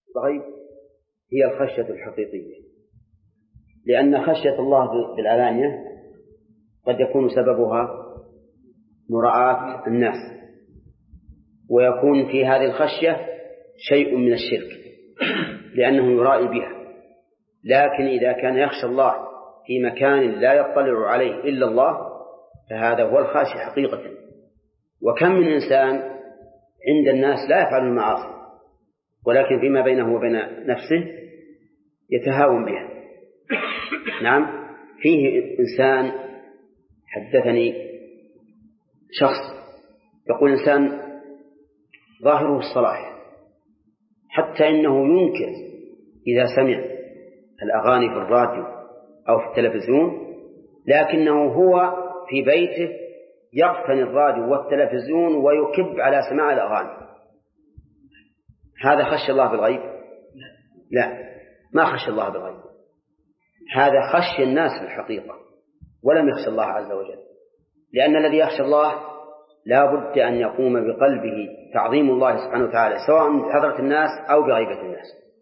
الغيب هي الخشية الحقيقية، لأن خشية الله بالعلانية قد يكون سببها مراعاة الناس، ويكون في هذه الخشية شيء من الشرك لأنه يرائي بها. لكن إذا كان يخشى الله في مكان لا يطلع عليه إلا الله فهذا هو الخاشع حقيقة. وكم من إنسان عند الناس لا يفعل المعاصي ولكن فيما بينه وبين نفسه يتهاون بها. نعم، فيه إنسان حدثني شخص يقول إنسان ظاهره الصلاح حتى إنه ينكر إذا سمع الأغاني في الراديو أو في التلفزيون، لكنه هو في بيته يقتني الراديو والتلفزيون ويكب على سماع الأغاني. هذا خشى الله بالغيب؟ لا، ما خشى الله بالغيب، هذا خشي الناس في الحقيقة ولم يخشى الله عز وجل. لأن الذي يخشى الله لا بد أن يقوم بقلبه تعظيم الله سبحانه وتعالى سواء بحضرة الناس أو بغيبة الناس.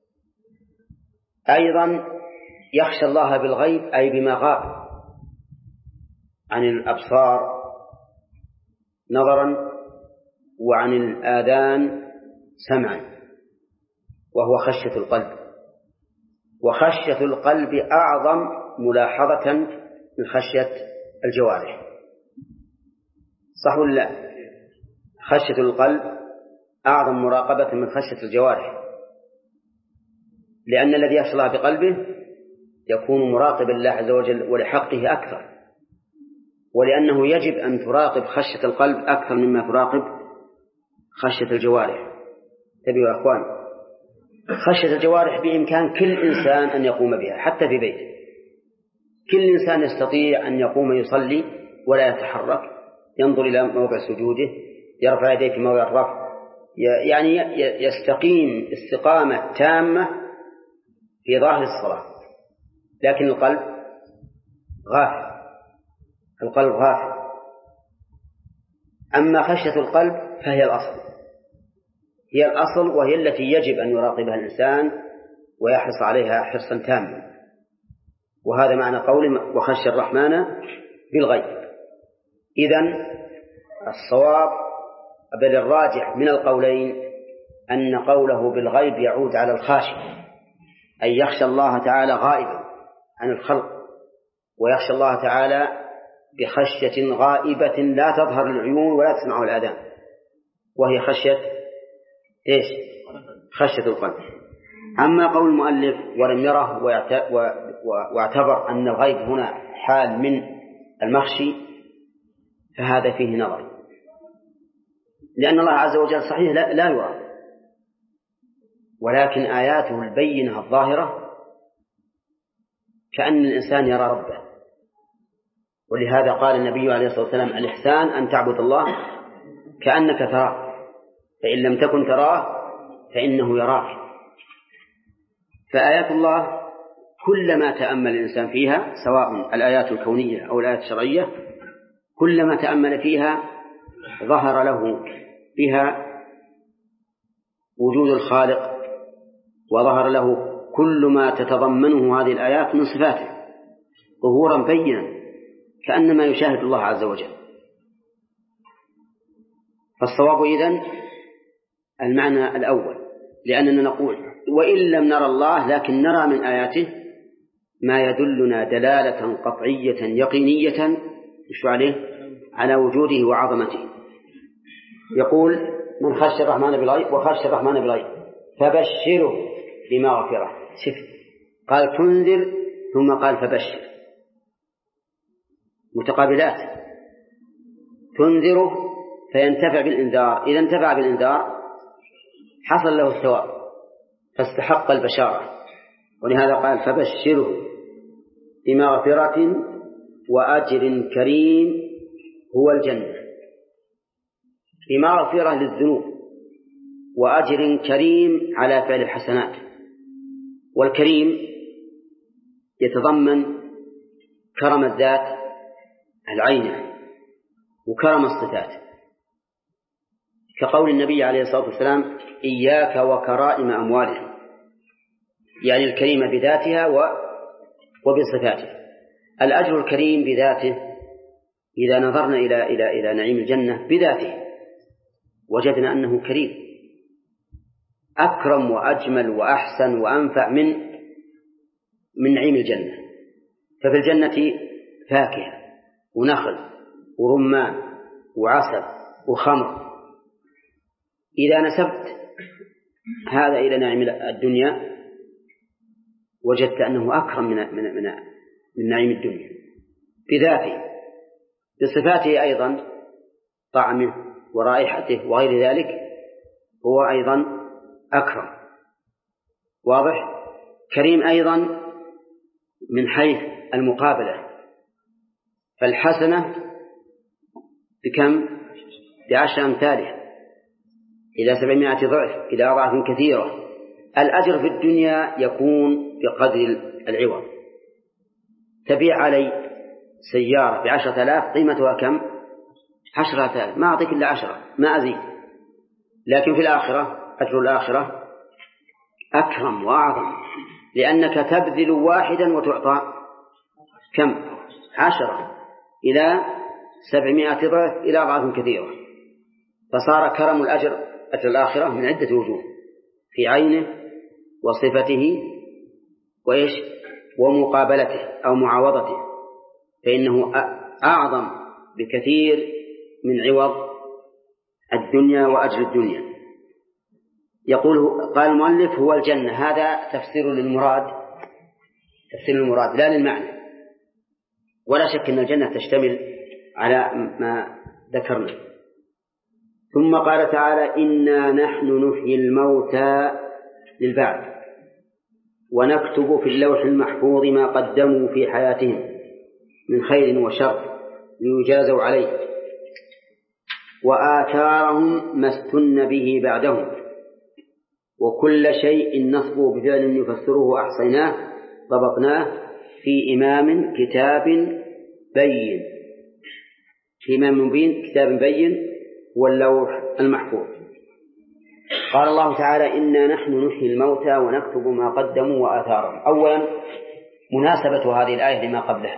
أيضا يخشى الله بالغيب أي بما غاب عن الأبصار نظرا وعن الآذان سمعا، وهو خشية القلب. وخشية القلب أعظم ملاحظة من خشية الجوارح، صح ولا لا؟ خشية القلب أعظم مراقبة من خشية الجوارح، لأن الذي يخشى الله بقلبه يكون مراقبا لله عز وجل ولحقه أكثر، ولأنه يجب أن تراقب خشية القلب أكثر مما تراقب خشية الجوارح. تبيوا يا أخوان، خشية الجوارح بإمكان كل إنسان أن يقوم بها حتى في بيته. كل إنسان يستطيع أن يقوم يصلي ولا يتحرك، ينظر إلى موضع سجوده، يرفع يديه في موضع الرفع، يعني يستقيم استقامة تامة في ظاهر الصلاة. لكن القلب غافل، القلب غافل. أما خشية القلب فهي الأصل، هي الأصل، وهي التي يجب أن يراقبها الإنسان ويحرص عليها حرصا تاما. وهذا معنى قول وخشى الرحمن بالغيب. إذن الصواب بل الراجح من القولين أن قوله بالغيب يعود على الخاشع، أي يخشى الله تعالى غائبا عن الخلق، ويخشى الله تعالى بخشية غائبة لا تظهر العيون ولا تسمع الآذان، وهي خشية إيش؟ خشية القلب. أما قول المؤلف ولم يره واعتبر أن الغيب هنا حال من المخشي فهذا فيه نظر، لأن الله عز وجل صحيح لا يرى، ولكن آياته البينة الظاهرة كأن الإنسان يرى ربه. ولهذا قال النبي عليه الصلاة والسلام الإحسان أن تعبد الله كأنك تراه فإن لم تكن تراه فإنه يراك. فآيات الله كلما تأمل الإنسان فيها سواء الآيات الكونية أو الآيات الشرعية كلما تأمل فيها ظهر له بها وجود الخالق، وظهر له كل ما تتضمنه هذه الآيات من صفاته ظهورا بينا كأنما يشاهد الله عز وجل. فالصواب إذن المعنى الأول، لأننا نقول وإن لم نرى الله لكن نرى من آياته ما يدلنا دلالة قطعية يقينية على وجوده وعظمته. يقول من خشى الرحمن بالغيب وخشى الرحمن بالغيب فبشره بمغفرة. شوف، قال تنذر ثم قال فبشر، متقابلات. تنذره فينتفع بالإنذار، إذا انتفع بالإنذار حصل له الثواب فاستحق البشارة، ولهذا قال فبشره بمغفرة وأجر كريم هو الجنة. بمغفرة للذنوب وأجر كريم على فعل الحسنات. والكريم يتضمن كرم الذات العينة وكرم الصفات، كقول النبي عليه الصلاة والسلام إياك وكرائم أموالهم، يعني الكريمة بذاتها وبصفاتها. الأجر الكريم بذاته إذا نظرنا إلى نعيم الجنة بذاته وجدنا أنه كريم أكرم وأجمل وأحسن وأنفع من نعيم الجنة. ففي الجنة فاكهة ونخل ورمان وعسل وخمر. إذا نسبت هذا إلى نعيم الدنيا وجدت أنه أكرم من نعيم الدنيا بذاته. بصفاته أيضا طعمه ورائحته وغير ذلك هو أيضا أكرم. واضح؟ كريم أيضا من حيث المقابلة، فالحسنة بكم؟ ب10 أمثالها إلى 700 ضعف إلى أضعاف كثيرة. الأجر في الدنيا يكون بقدر العوض. تبيع علي سيارة ب10,000 قيمتها كم؟ 10,000، ما أعطيك إلا 10 ما أزيد. لكن في الآخرة أجر الآخرة أكرم وأعظم، لأنك تبذل واحدا وتعطى كم؟ 10 إلى 700 ضعف إلى أضعاف كثيرة. فصار كرم أجر الآخرة من عدة وجوه في عينه وصفته ومقابلته أو معاوضته، فإنه أعظم بكثير من عوض الدنيا وأجر الدنيا. قال المؤلف هو الجنة. هذا تفسير للمراد لا للمعنى. ولا شك أن الجنة تشتمل على ما ذكرنا. ثم قال تعالى إنا نحن نحيي الموتى للبعث ونكتب في اللوح المحفوظ ما قدموا في حياتهم من خير وشر ليجازوا عليه وآثارهم ما استن به بعدهم وكل شيء نصبه بفعل يفسره أحصيناه ضبطناه في إمام كتاب بين. في إمام مبين كتاب بين هو اللوح المحفوظ. قال الله تعالى إنا نحن نحيي الموتى ونكتب ما قدموا وآثارهم. أولا مناسبة هذه الآية لما قبلها،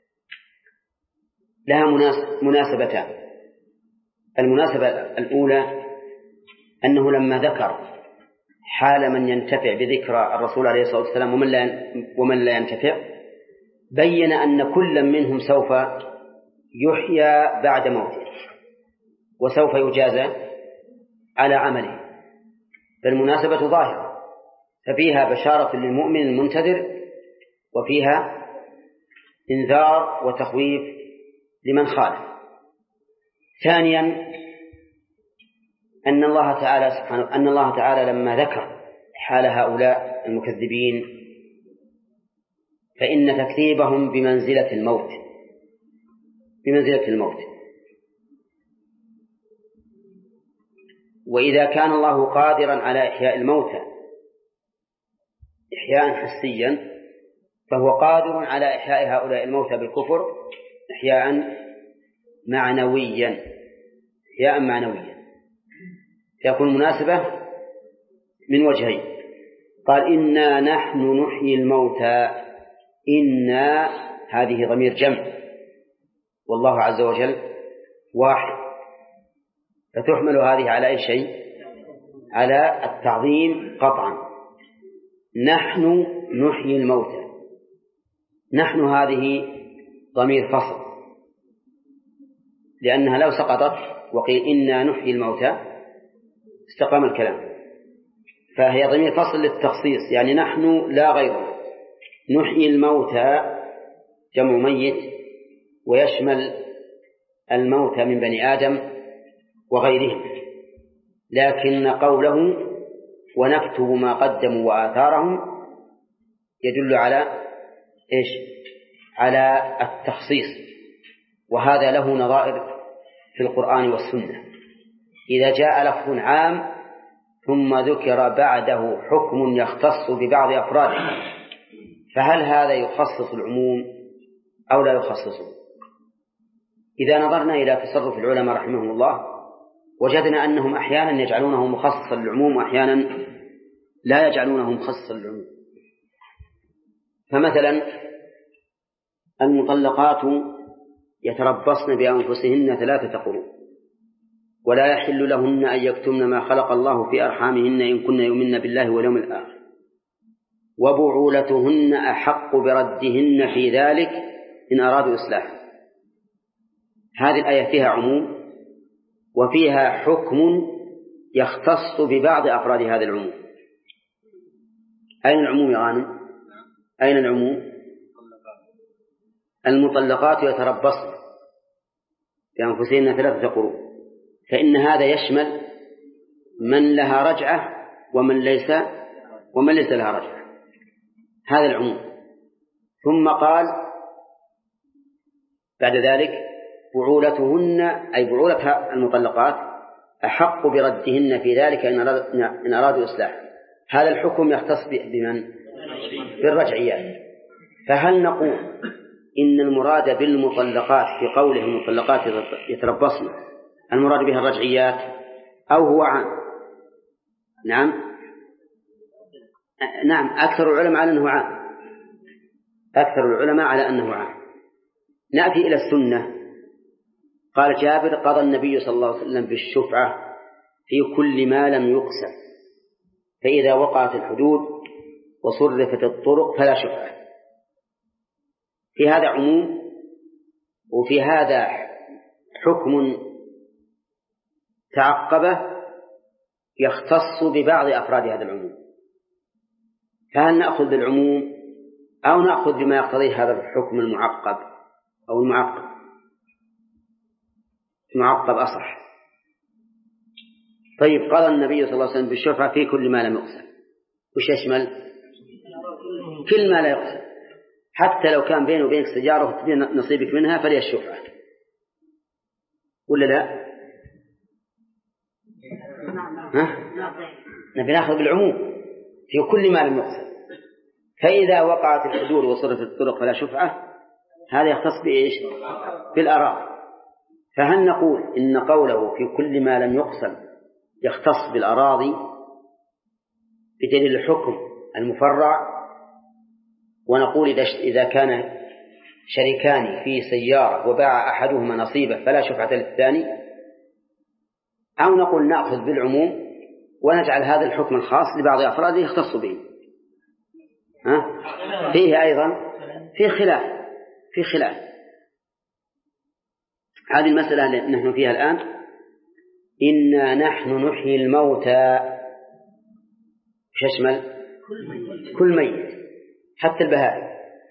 لها مناسبتان. المناسبة الأولى أنه لما ذكر حال من ينتفع بذكر الرسول عليه الصلاة والسلام ومن لا ينتفع، بين أن كل منهم سوف يحيى بعد موته وسوف يجازى على عمله. فالمناسبة ظاهرة، ففيها بشارة للمؤمن المنتظر وفيها إنذار وتخويف لمن خالف. ثانيا أن الله تعالى لما ذكر حال هؤلاء المكذبين فإن تكذيبهم بمنزلة الموت. وإذا كان الله قادرا على إحياء الموتى إحياء حسيا فهو قادر على إحياء هؤلاء الموتى بالكفر إحياء معنويا. فيكون مناسبة من وجهين. قال إنا نحن نحيي الموتى. إنا هذه ضمير جمع والله عز وجل واحد، فتحمل هذه على أي شيء؟ على التعظيم قطعا. نحن نحيي الموتى. نحن هذه ضمير فصل، لأنها لو سقطت وقيل إنا نحيي الموتى استقام الكلام، فهي ضمير فصل للتخصيص، يعني نحن لا غيره. نحيي الموتى جمع ميت ويشمل الموتى من بني آدم وغيرهم، لكن قوله ونكتب ما قدموا وآثارهم يدل على إيش؟ على التخصيص. وهذا له نظائر في القرآن والسنة. إذا جاء لفظ عام ثم ذكر بعده حكم يختص ببعض أفراده، فهل هذا يخصص العموم أو لا يخصصه؟ إذا نظرنا إلى تصرف العلماء رحمهم الله وجدنا أنهم أحيانا يجعلونه مخصصا للعموم وأحيانا لا يجعلونه مخصصا للعموم. فمثلا المطلقات يتربصن بأنفسهن 3 قروء، ولا يحل لهن أن يكتمن ما خلق الله في أرحامهن إن كن يؤمن بالله واليوم الآخر، وبعولتهن أحق بردهن في ذلك إن أرادوا إصلاحا. هذه الآية فيها عموم وفيها حكم يختص ببعض أفراد هذا العموم. أين العموم يا غانم؟ أين العموم؟ المطلقات يتربصن بأنفسهن 3 قروء، فإن هذا يشمل من لها رجعة ومن ليس لها رجعة، هذا العموم. ثم قال بعد ذلك بعولتهن أي بعولة المطلقات أحق بردهن في ذلك إن أرادوا إصلاحا. هذا الحكم يختص بمن؟ بالرجعيات. فهل نقول إن المراد بالمطلقات في قوله المطلقات يتربصن المراد بها الرجعيات أو هو عام؟ نعم أكثر العلماء على أنه عام، أكثر العلماء على أنه عام. نأتي إلى السنة. قال جابر قضى النبي صلى الله عليه وسلم بالشفعة في كل ما لم يقسم، فإذا وقعت الحدود وصرفت الطرق فلا شفعة. في هذا عموم وفي هذا حكم تعقبه يختص ببعض أفراد هذا العموم. فهل نأخذ بالعموم أو نأخذ بما يقتضيه هذا الحكم المعقب أو المعقب؟ معقب أصح. طيب قال النبي صلى الله عليه وسلم بالشفعة في كل ما لم يقسم، وش يشمل؟ كل ما لا يقسم، حتى لو كان بينه وبينك سجارة وتبين نصيبك منها فلي الشفعة، ولا لا؟ نبي نأخذ بالعموم في كل ما لم يقسم، فإذا وقعت الحدود وصرفت الطرق فلا شفعة. هذا يختص بإيش؟ بالأراضي. فهل نقول إن قوله في كل ما لم يقسم يختص بالأراضي بدليل الحكم المفرع، ونقول إذا كان شريكان في سيارة وباع أحدهما نصيبه فلا شفعة للثاني، أو نقول نأخذ بالعموم ونجعل هذا الحكم الخاص لبعض أفراده يختص به؟ فيه أيضا في خلاف. هذه المسألة اللي نحن فيها الآن، إنا نحن نحيي الموتى، يشمل كل ميت حتى البهائم،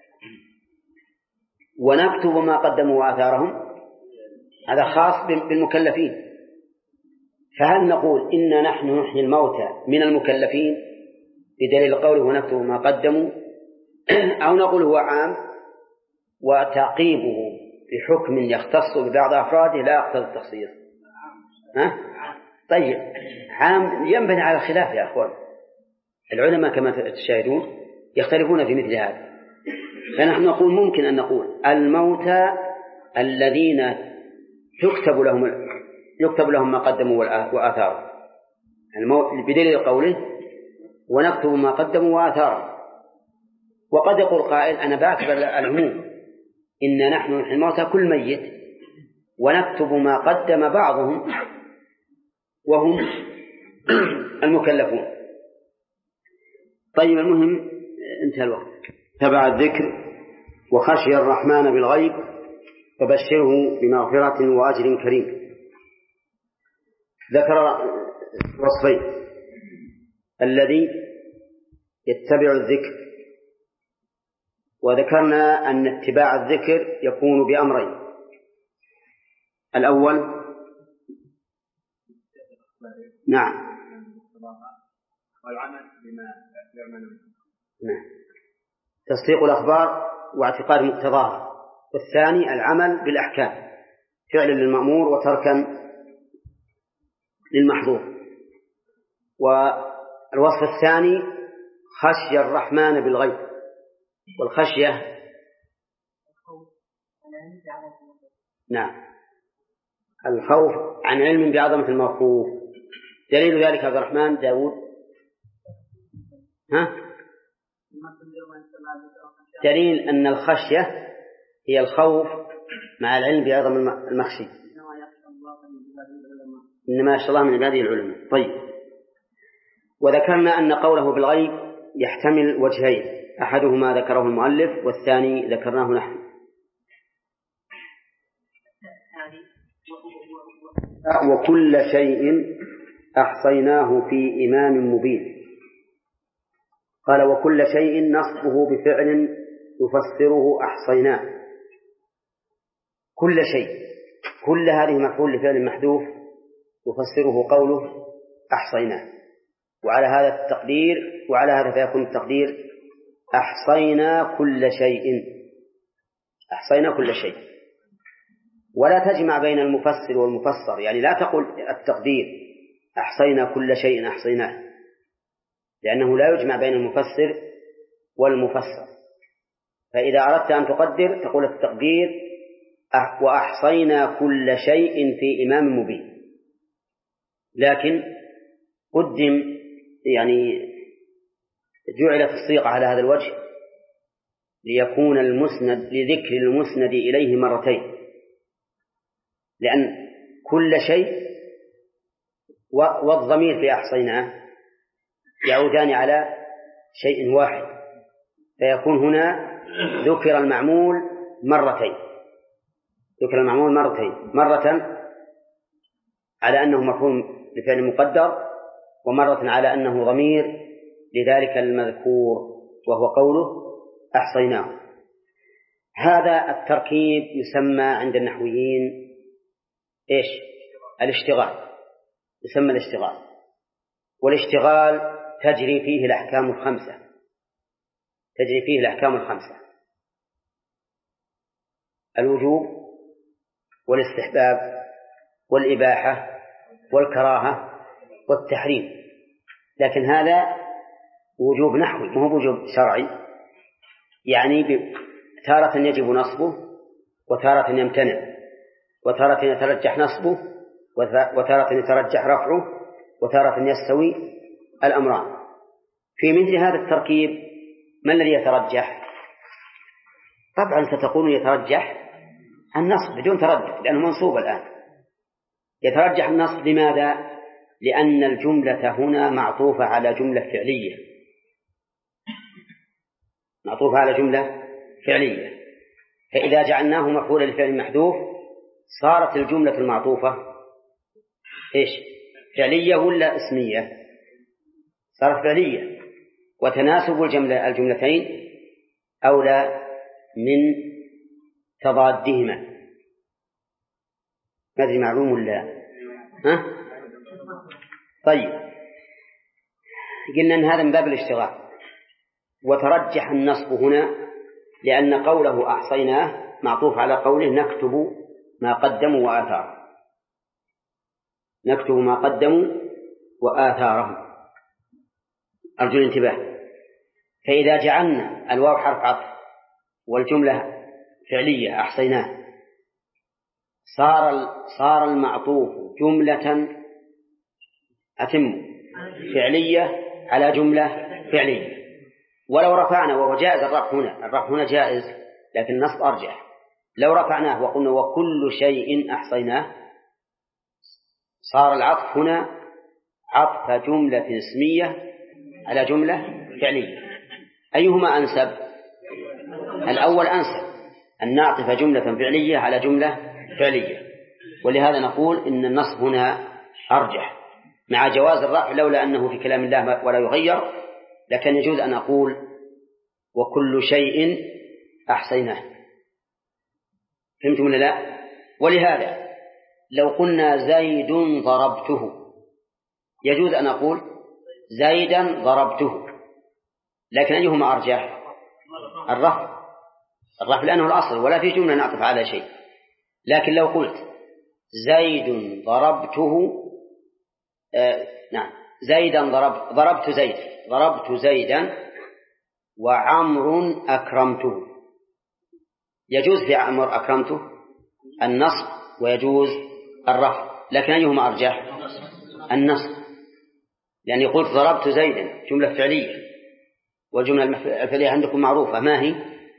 ونكتب ما قدموا وآثارهم، هذا خاص بالمكلفين. فهل نقول إنا نحن نحيي الموتى من المكلفين بدليل قوله ونكتب ما قدموا، أو نقول هو عام وتعقيبه بحكم يختص ببعض أفراده لا يقتضي التخصيص؟ طيب عام ينبني على الخلاف يا أخوان. العلماء كما تشاهدون يختلفون في مثل هذا. فنحن نقول ممكن أن نقول الموتى الذين يكتب لهم ما قدموا وآثارهم، الموت بدليل قوله ونكتب ما قدموا وآثارهم. وقد يقول قائل أنا بعتبر العموم، إن نحن نحيي الموتى كل ميت ونكتب ما قدم بعضهم وهم المكلفون. طيب المهم انتهى الوقت. تبع الذكر وخشي الرحمن بالغيب فبشره بمغفرة وأجر كريم. ذكر وصفين: الذي يتبع الذكر، وذكرنا أن اتباع الذكر يكون بأمرين: الأول والعمل بما يعملون، تصديق الأخبار واعتقاد مقتضاها، والثاني العمل بالأحكام، فعل للمأمور وتركا للمحظور. والوصف الثاني خشي الرحمن بالغيب، والخشية الخوف عن علم بعظمة المخوف. دليل ذلك عبد الرحمن داود. دليل أن الخشية هي الخوف مع العلم بعظم المخشي. إنما يخشى الله من عباده العلماء. طيب، وذكرنا أن قوله بالغيب يحتمل وجهين، أحدهما ذكره المؤلف والثاني ذكرناه نحن. وكل شيء أحصيناه في إمام مبين. قال وكل شيء نصبه بفعل يفسره أحصيناه. كل شيء، كل هذه مفعول لفعل محذوف يفسره قوله أحصيناه، وعلى هذا التقدير، وعلى هذا فيكون التقدير أحصينا كل شيء، أحصينا كل شيء. ولا تجمع بين المفسر والمفسر، يعني لا تقل التقدير أحصينا كل شيء أحصيناه، لأنه لا يجمع بين المفسر والمفسر. فإذا أردت أن تقدر تقول التقدير وأحصينا كل شيء في إمام مبين. لكن قدم، يعني جعلت الصيغة على هذا الوجه ليكون المسند لذكر المسند إليه مرتين، لأن كل شيء والضمير في أحصيناه يعودان على شيء واحد، فيكون هنا ذكر المعمول مرتين، ذكر المعمول مرتين، مرة على أنه مفعول لفعل مقدر، ومرة على أنه ضمير لذلك المذكور وهو قوله أحصيناه. هذا التركيب يسمى عند النحويين إيش؟ الاشتغال، يسمى الاشتغال. والاشتغال تجري فيه الأحكام الخمسة، تجري فيه الأحكام الخمسة: الوجوب والاستحباب والإباحة والكراهة والتحريم. لكن هذا وجوب نحوي، ما هو وجوب شرعي، يعني تارة يجب نصبه وتارة يمتنع، وتارة يترجح نصبه وتارة يترجح رفعه، وتارة يستوي الأمران. في مثل هذا التركيب ما الذي يترجح؟ طبعا ستقول يترجح النصب بدون تردد، لأنه منصوب الآن. يترجح النصب لماذا؟ لأن الجملة هنا معطوفة على جملة فعلية، معطوفة على جملة فعلية، فإذا جعلناه مفعولا لفعل محذوف صارت الجملة المعطوفة إيش؟ فعلية ولا اسمية؟ صارت فعلية، وتناسب الجملتين أولى من تضادهما. ما أدري معلوم ولا ها؟ طيب، قلنا أن هذا من باب الاشتغال. وترجح النصب هنا لأن قوله أحصيناه معطوف على قوله نكتب ما قدموا وآثارهم، نكتب ما قدموا وآثارهم. أرجو الانتباه. فإذا جعلنا الواو حرف عطف والجملة فعلية أحصيناه صار المعطوف جملة فعلية على جملة فعلية. ولو رفعنا، وهو جائز الرفع هنا جائز، لكن النصب أرجح. لو رفعناه وقلنا وكل شيء أحصيناه صار العطف هنا عطف جملة اسمية على جملة فعلية. أيهما أنسب؟ الأول أنسب، أن نعطف جملة فعلية على جملة فعلية، ولهذا نقول إن النصب هنا أرجح مع جواز الرفع لولا أنه في كلام الله ولا يغير، لكن يجوز أن أقول وكل شيء أحصيناه. فهمتم ولا لا؟ ولهذا لو قلنا زيد ضربته يجوز أن أقول زيدا ضربته، لكن أيهما أرجح؟ الرفع لأنه الأصل ولا في جملة نعطف على شيء. لكن لو قلت زيد ضربته نعم زيدا ضربت زيدا وعمر أكرمته، يجوز في عمر أكرمته النصب ويجوز الرفع، لكن أيهما أرجح؟ النصب، لأن قلت ضربت زيدا جملة فعلية، والجملة الفعلية عندكم معروفة، ما هي؟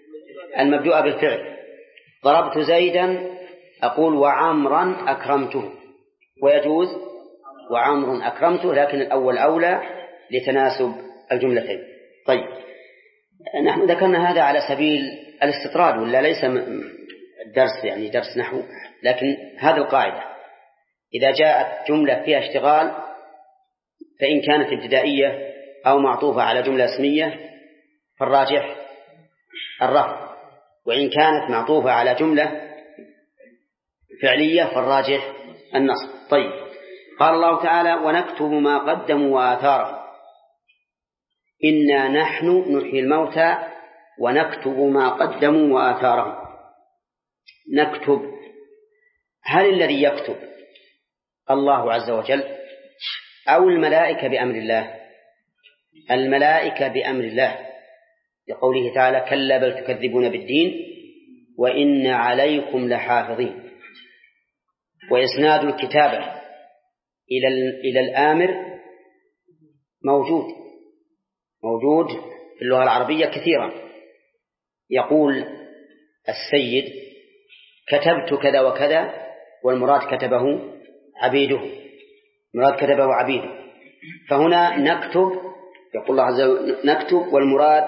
المبدوءة بالفعل. ضربت زيدا أقول وعمرا أكرمته، ويجوز وعمر أكرمته، لكن الأول أولى لتناسب الجملتين. طيب، نحن ذكرنا هذا على سبيل الاستطراد، ولا ليس الدرس يعني درس نحو، لكن هذه القاعدة: إذا جاءت جملة فيها اشتغال فإن كانت ابتدائية أو معطوفة على جملة اسمية فالراجح الرفع، وإن كانت معطوفة على جملة فعلية فالراجح النصب. طيب، قال الله تعالى: ونكتب ما قدموا وآثارهم إنا نحن نحيي الموتى ونكتب ما قدموا وآثارهم. نكتب، هل الذي يكتب الله عز وجل أو الملائكة بأمر الله؟ الملائكة بأمر الله، لقوله تعالى: كلا بل تكذبون بالدين وإن عليكم لحافظين. وإسناد الكتابة إلى الآمر موجود في اللغة العربية كثيرا. يقول السيد: كتبت كذا وكذا، والمراد كتبه عبيده، فهنا نكتب، يقول الله عز وجل نكتب، والمراد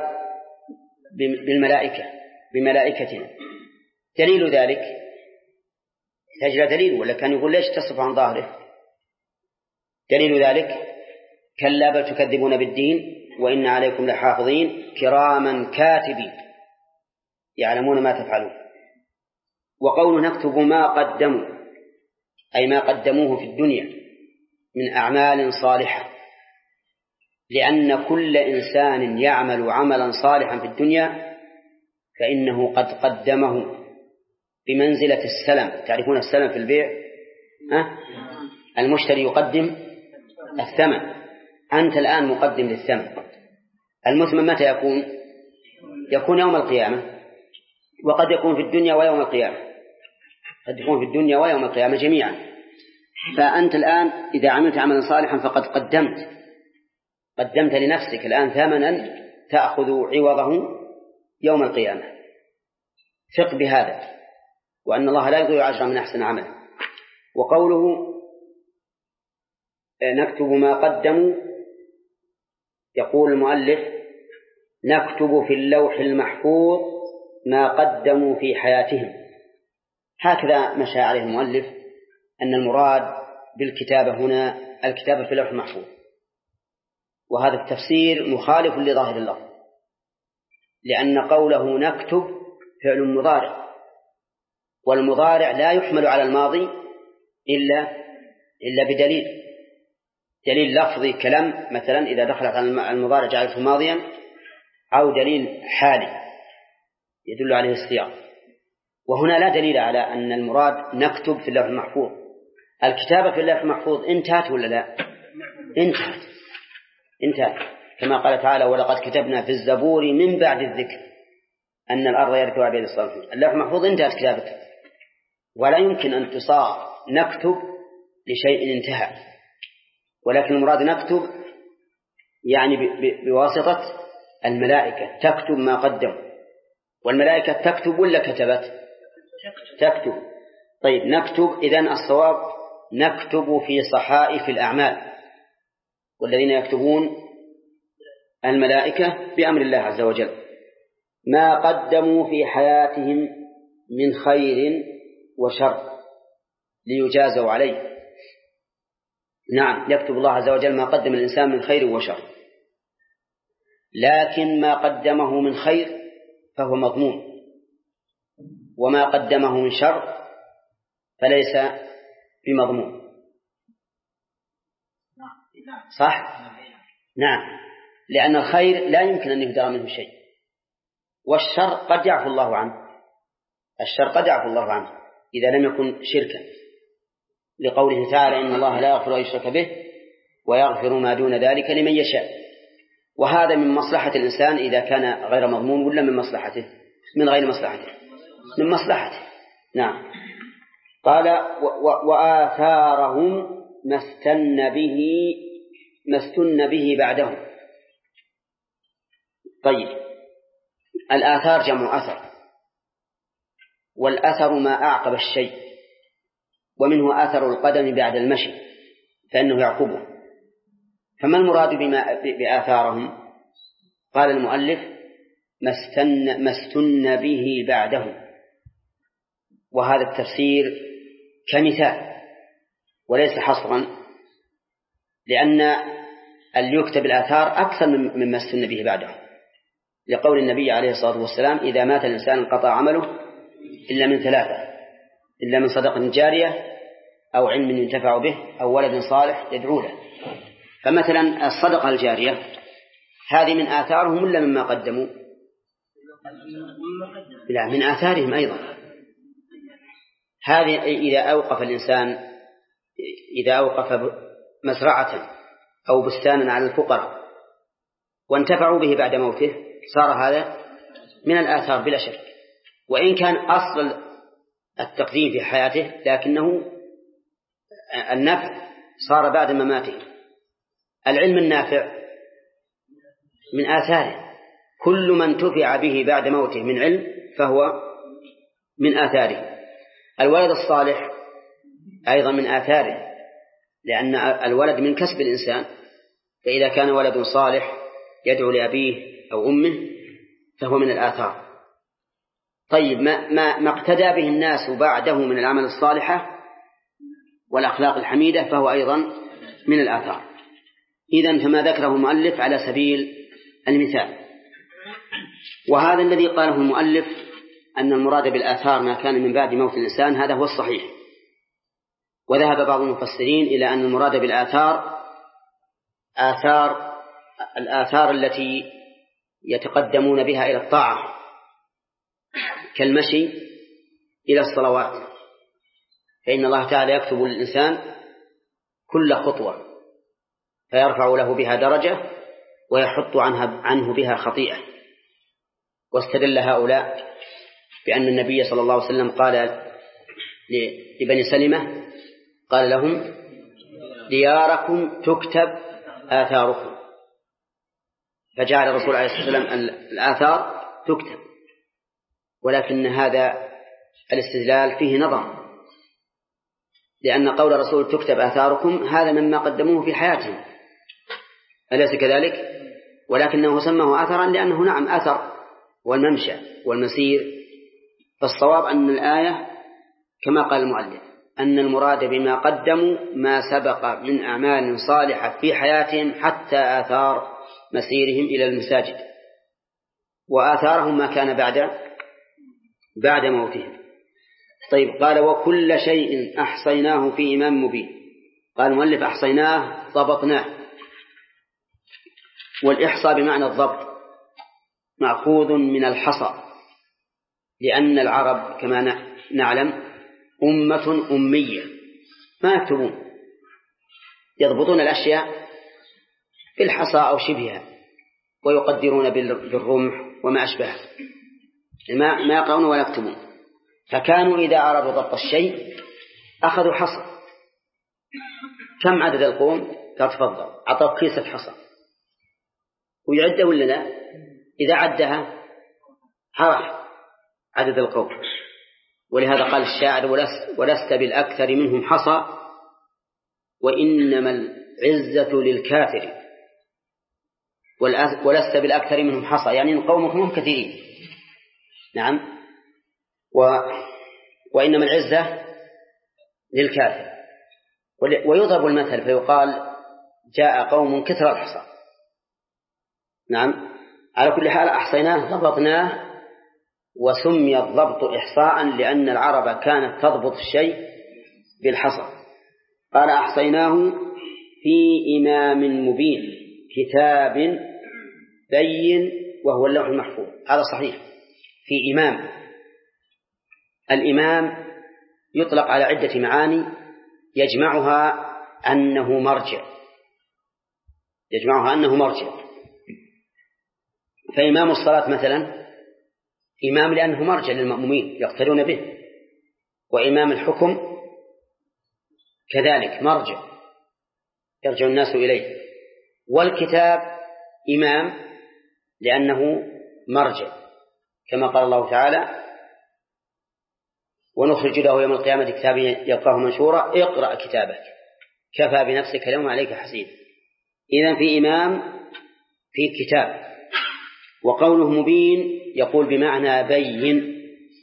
بملائكتنا. دليل ذلك يحتاج دليل، ولا كان يقول ليش تصف عن ظاهره؟ دليل ذلك: كلا بل تكذبون بالدين وإن عليكم لحافظين كراما كاتبين يعلمون ما تفعلون. وقول نكتب ما قدموا أي ما قدموه في الدنيا من أعمال صالحة، لأن كل إنسان يعمل عملا صالحا في الدنيا فإنه قد قدمه بمنزلة السلم. تعرفون السلم في البيع؟ المشتري يقدم الثمن، أنت الآن مقدم للثمن. المثمن متى يكون يوم القيامة، وقد يكون في الدنيا ويوم القيامة، قد يكون في الدنيا ويوم القيامة جميعا. فأنت الآن إذا عملت عملا صالحا فقد قدمت لنفسك الآن ثمنا تأخذ عوضه يوم القيامة. ثق بهذا، وأن الله لا يضيع أجر من أحسن عمل. وقوله نكتب ما قدموا، يقول المؤلف: نكتب في اللوح المحفوظ ما قدموا في حياتهم. هكذا مشى عليه المؤلف، أن المراد بالكتابة هنا الكتابة في اللوح المحفوظ، وهذا التفسير مخالف لظاهر اللفظ، لأن قوله نكتب فعل مضارع، والمضارع لا يحمل على الماضي إلا دليل لفظي كلام، مثلا إذا دخلت على المضارع جعلته ماضيا، أو دليل حالي يدل عليه السياق. وهنا لا دليل على أن المراد نكتب في اللوح المحفوظ. الكتابة في اللوح المحفوظ انتهت ولا لا؟ انتهت، كما قال تعالى: ولقد كتبنا في الزبور من بعد الذكر أن الأرض يرثها عباد الصالحين. اللوح المحفوظ انتهت كتابته، ولا يمكن أن تصاغ نكتب لشيء انتهى، ولكن المراد نكتب يعني بواسطة الملائكة، تكتب ما قدم. والملائكة تكتب ولا كتبت؟ تكتب. طيب، نكتب، إذن الصواب نكتب في صحائف الأعمال، والذين يكتبون الملائكة بأمر الله عز وجل ما قدموا في حياتهم من خير وشر ليجازوا عليه. نعم، يكتب الله عز وجل ما قدم الإنسان من خير وشر، لكن ما قدمه من خير فهو مضمون، وما قدمه من شر فليس بمضمون. صح؟ نعم، لأن الخير لا يمكن أن يهدر منه شيء، والشر قد يعفو الله عنه إذا لم يكن شركا، لقوله تعالى: إن الله لا يغفر أن يشرك به ويغفر ما دون ذلك لمن يشاء. وهذا من مصلحة الإنسان إذا كان غير مضمون، ولا من مصلحته؟ من غير مصلحته، من مصلحته. نعم. قال: وآثارهم ما استن به بعدهم. طيب، الآثار جمع أثر، والأثر ما أعقب الشيء، ومنه أثر القدم بعد المشي فإنه يعقبه. فما المراد بآثارهم؟ قال المؤلف ما استن به بعده، وهذا التفسير كمثال وليس حصرا، لأن اللي يكتب الآثار أكثر مما استن به بعده، لقول النبي عليه الصلاة والسلام إذا مات الإنسان انقطع عمله إلا من ثلاثة: إلا من صدقة جارية أو علم ينتفع به أو ولد صالح يدعو له. فمثلا الصدقة الجارية هذه من آثارهم ولا مما قدموا؟ لا، من آثارهم أيضا. هذه إذا أوقف الإنسان، إذا أوقف مزرعة أو بستانا على الفقراء وانتفعوا به بعد موته صار هذا من الآثار بلا شك، وإن كان أصل التقديم في حياته لكنه النفع صار بعد مماته. العلم النافع من آثاره، كل من انتفع به بعد موته من علم فهو من آثاره. الولد الصالح أيضا من آثاره، لأن الولد من كسب الإنسان، فإذا كان ولد صالح يدعو لأبيه أو أمه فهو من الآثار. طيب ما اقتدى به الناس بعده من العمل الصالحة والأخلاق الحميدة فهو أيضا من الآثار. إذن فما ذكره المؤلف على سبيل المثال. وهذا الذي قاله المؤلف أن المراد بالآثار ما كان من بعد موت الإنسان، هذا هو الصحيح. وذهب بعض المفسرين إلى أن المراد بالآثار الآثار التي يتقدمون بها إلى الطاعة، كالمشي إلى الصلوات، فإن الله تعالى يكتب للإنسان كل خطوة فيرفع له بها درجة ويحط عنه بها خطيئة. واستدل هؤلاء بأن النبي صلى الله عليه وسلم قال لبني سلمة قال لهم دياركم تكتب آثاركم، فجعل الرسول عليه الصلاة والسلام الآثار تكتب. ولكن هذا الاستدلال فيه نظر، لأن قول الرسول تكتب آثاركم هذا مما قدموه في حياتهم، أليس كذلك؟ ولكنه سماه أثرا لأنه نعم أثر والممشى والمسير. فالصواب أن الآية كما قال المؤلف أن المراد بما قدموا ما سبق من أعمال صالحة في حياتهم حتى آثار مسيرهم إلى المساجد، وآثارهم ما كان بعد موتهم. طيب، قال وكل شيء أحصيناه في إمام مبين. قال المؤلف أحصيناه ضبطناه، والإحصاء بمعنى الضبط مأخوذ من الحصى، لأن العرب كما نعلم أمة أمية ما يكتبون، يضبطون الأشياء بالحصى أو شبهها ويقدرون بالرمح وما أشبهه، ما يقرؤون ولا يكتبون. فكانوا إذا أرادوا ضبط الشيء أخذوا حصى. كم عدد القوم؟ قال تفضل أعطوا كيسة حصى ويعد ولا لا؟ إذا عدها عرف عدد القوم. ولهذا قال الشاعر ولست بالأكثر منهم حصى وإنما العزة للكافر. ولست بالأكثر منهم حصى يعني إن قومك هم كثيرين، نعم، وإنما العزة للكافر. ويضرب المثل فيقال جاء قوم كثر الحصى. نعم، على كل حال أحصيناه ضبطناه. وسمي الضبط إحصاء لأن العرب كانت تضبط الشيء بالحصى. قال أحصيناه في إمام مبين كتاب بين وهو اللوح المحفوظ. هذا صحيح، في إمام. الإمام يطلق على عدة معاني يجمعها أنه مرجع. فإمام الصلاة مثلا إمام لأنه مرجع للمأمومين يقتدون به، وإمام الحكم كذلك مرجع يرجع الناس إليه. والكتاب إمام لأنه مرجع، كما قال الله تعالى ونخرج له يوم القيامة كتابا يلقاه منشورا اقرأ كتابك كفى بنفسك اليوم عليك حسيبا. إذن في إمام في كتاب. وقوله مبين يقول بمعنى بين،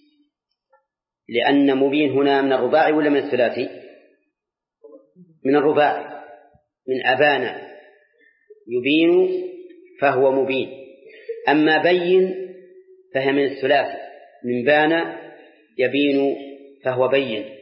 لأن مبين هنا من الرباعي ولا من الثلاثي؟ من الرباعي، من أبان يبين فهو مبين. أما بين فهي من الثلاثي، من بان يبين فهو بين.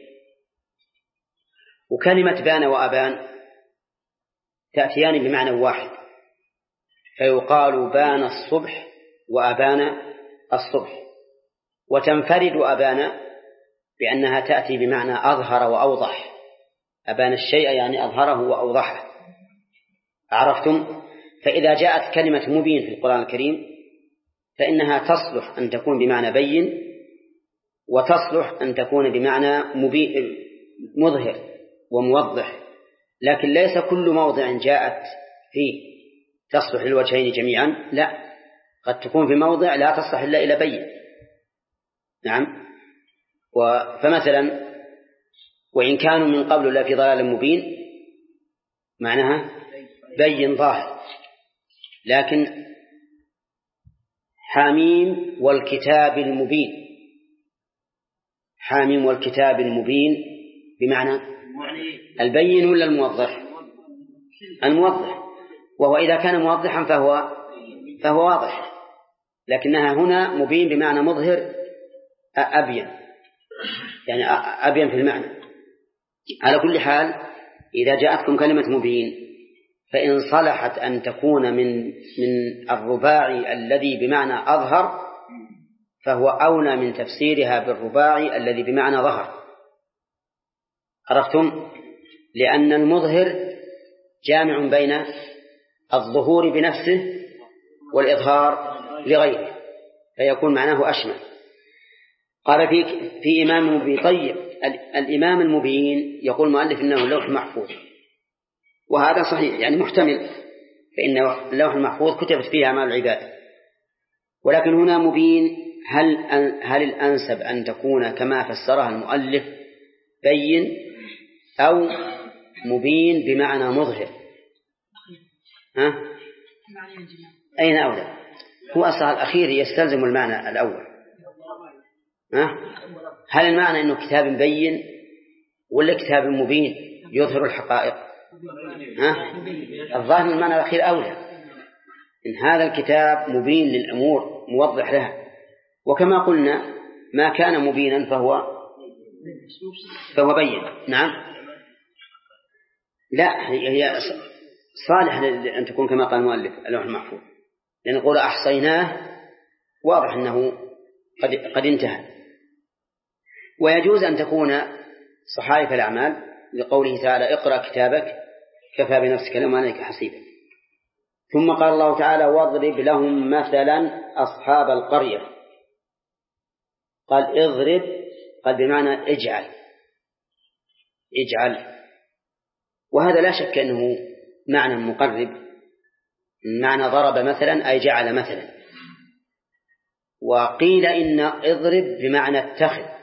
وكلمة بان وأبان تأتيان بمعنى واحد، فيقال بان الصبح وأبان الصبح. وتنفرد أبان بأنها تأتي بمعنى أظهر وأوضح. أبان الشيء يعني أظهره وأوضحه. عرفتم؟ فإذا جاءت كلمة مبين في القرآن الكريم فإنها تصلح أن تكون بمعنى بين، وتصلح أن تكون بمعنى مظهر وموضح، لكن ليس كل موضع جاءت فيه تصلح للوجهين جميعا، لا، قد تكون في موضع لا تصلح إلا إلى بين. نعم. فمثلا وإن كانوا من قبل لا في ضلال مبين معناها بين ظاهر، لكن حاميم والكتاب المبين، حاميم والكتاب المبين بمعنى البين ولا الموضح؟ الموضح. وهو إذا كان موضحا فهو واضح، لكنها هنا مبين بمعنى مظهر أبين، يعني أبين في المعنى. على كل حال إذا جاءتكم كلمة مبين فإن صلحت أن تكون من الرباعي الذي بمعنى أظهر فهو أولى من تفسيرها بالرباعي الذي بمعنى ظهر. عرفتم؟ لأن المظهر جامع بين الظهور بنفسه والإظهار لغيره، فيكون معناه أشمل. قال في إمام مبين. طيب الإمام المبين يقول المؤلف إنه اللوح المحفوظ، وهذا صحيح يعني محتمل، فإن اللوح المحفوظ كتبت فيه أعمال العباد. ولكن هنا مبين هل الأنسب أن تكون كما فسرها المؤلف بين أو مبين بمعنى مظهر؟ أين أولى؟ هو أصلا الأخير يستلزم المعنى الأول. هل المعنى أنه كتاب بين ولا كتاب مبين يظهر الحقائق؟ الظاهر من المعنى الأخير أولى، إن هذا الكتاب مبين للأمور موضح لها. وكما قلنا ما كان مبينا فهو بين. نعم. لا، هي صالح أن تكون كما قال المؤلف اللوح المحفوظ، لأن نقول أحصيناه واضح أنه قد انتهى. ويجوز أن تكون صحائف الأعمال لقوله تعالى اقرأ كتابك كفى بنفسك اليوم عليك حسيبا. ثم قال الله تعالى واضرب لهم مثلا أصحاب القرية. قال اضرب، قال بمعنى اجعل. وهذا لا شك أنه معنى مقرب، معنى ضرب مثلا أي جعل مثلا. وقيل إن اضرب بمعنى اتخذ،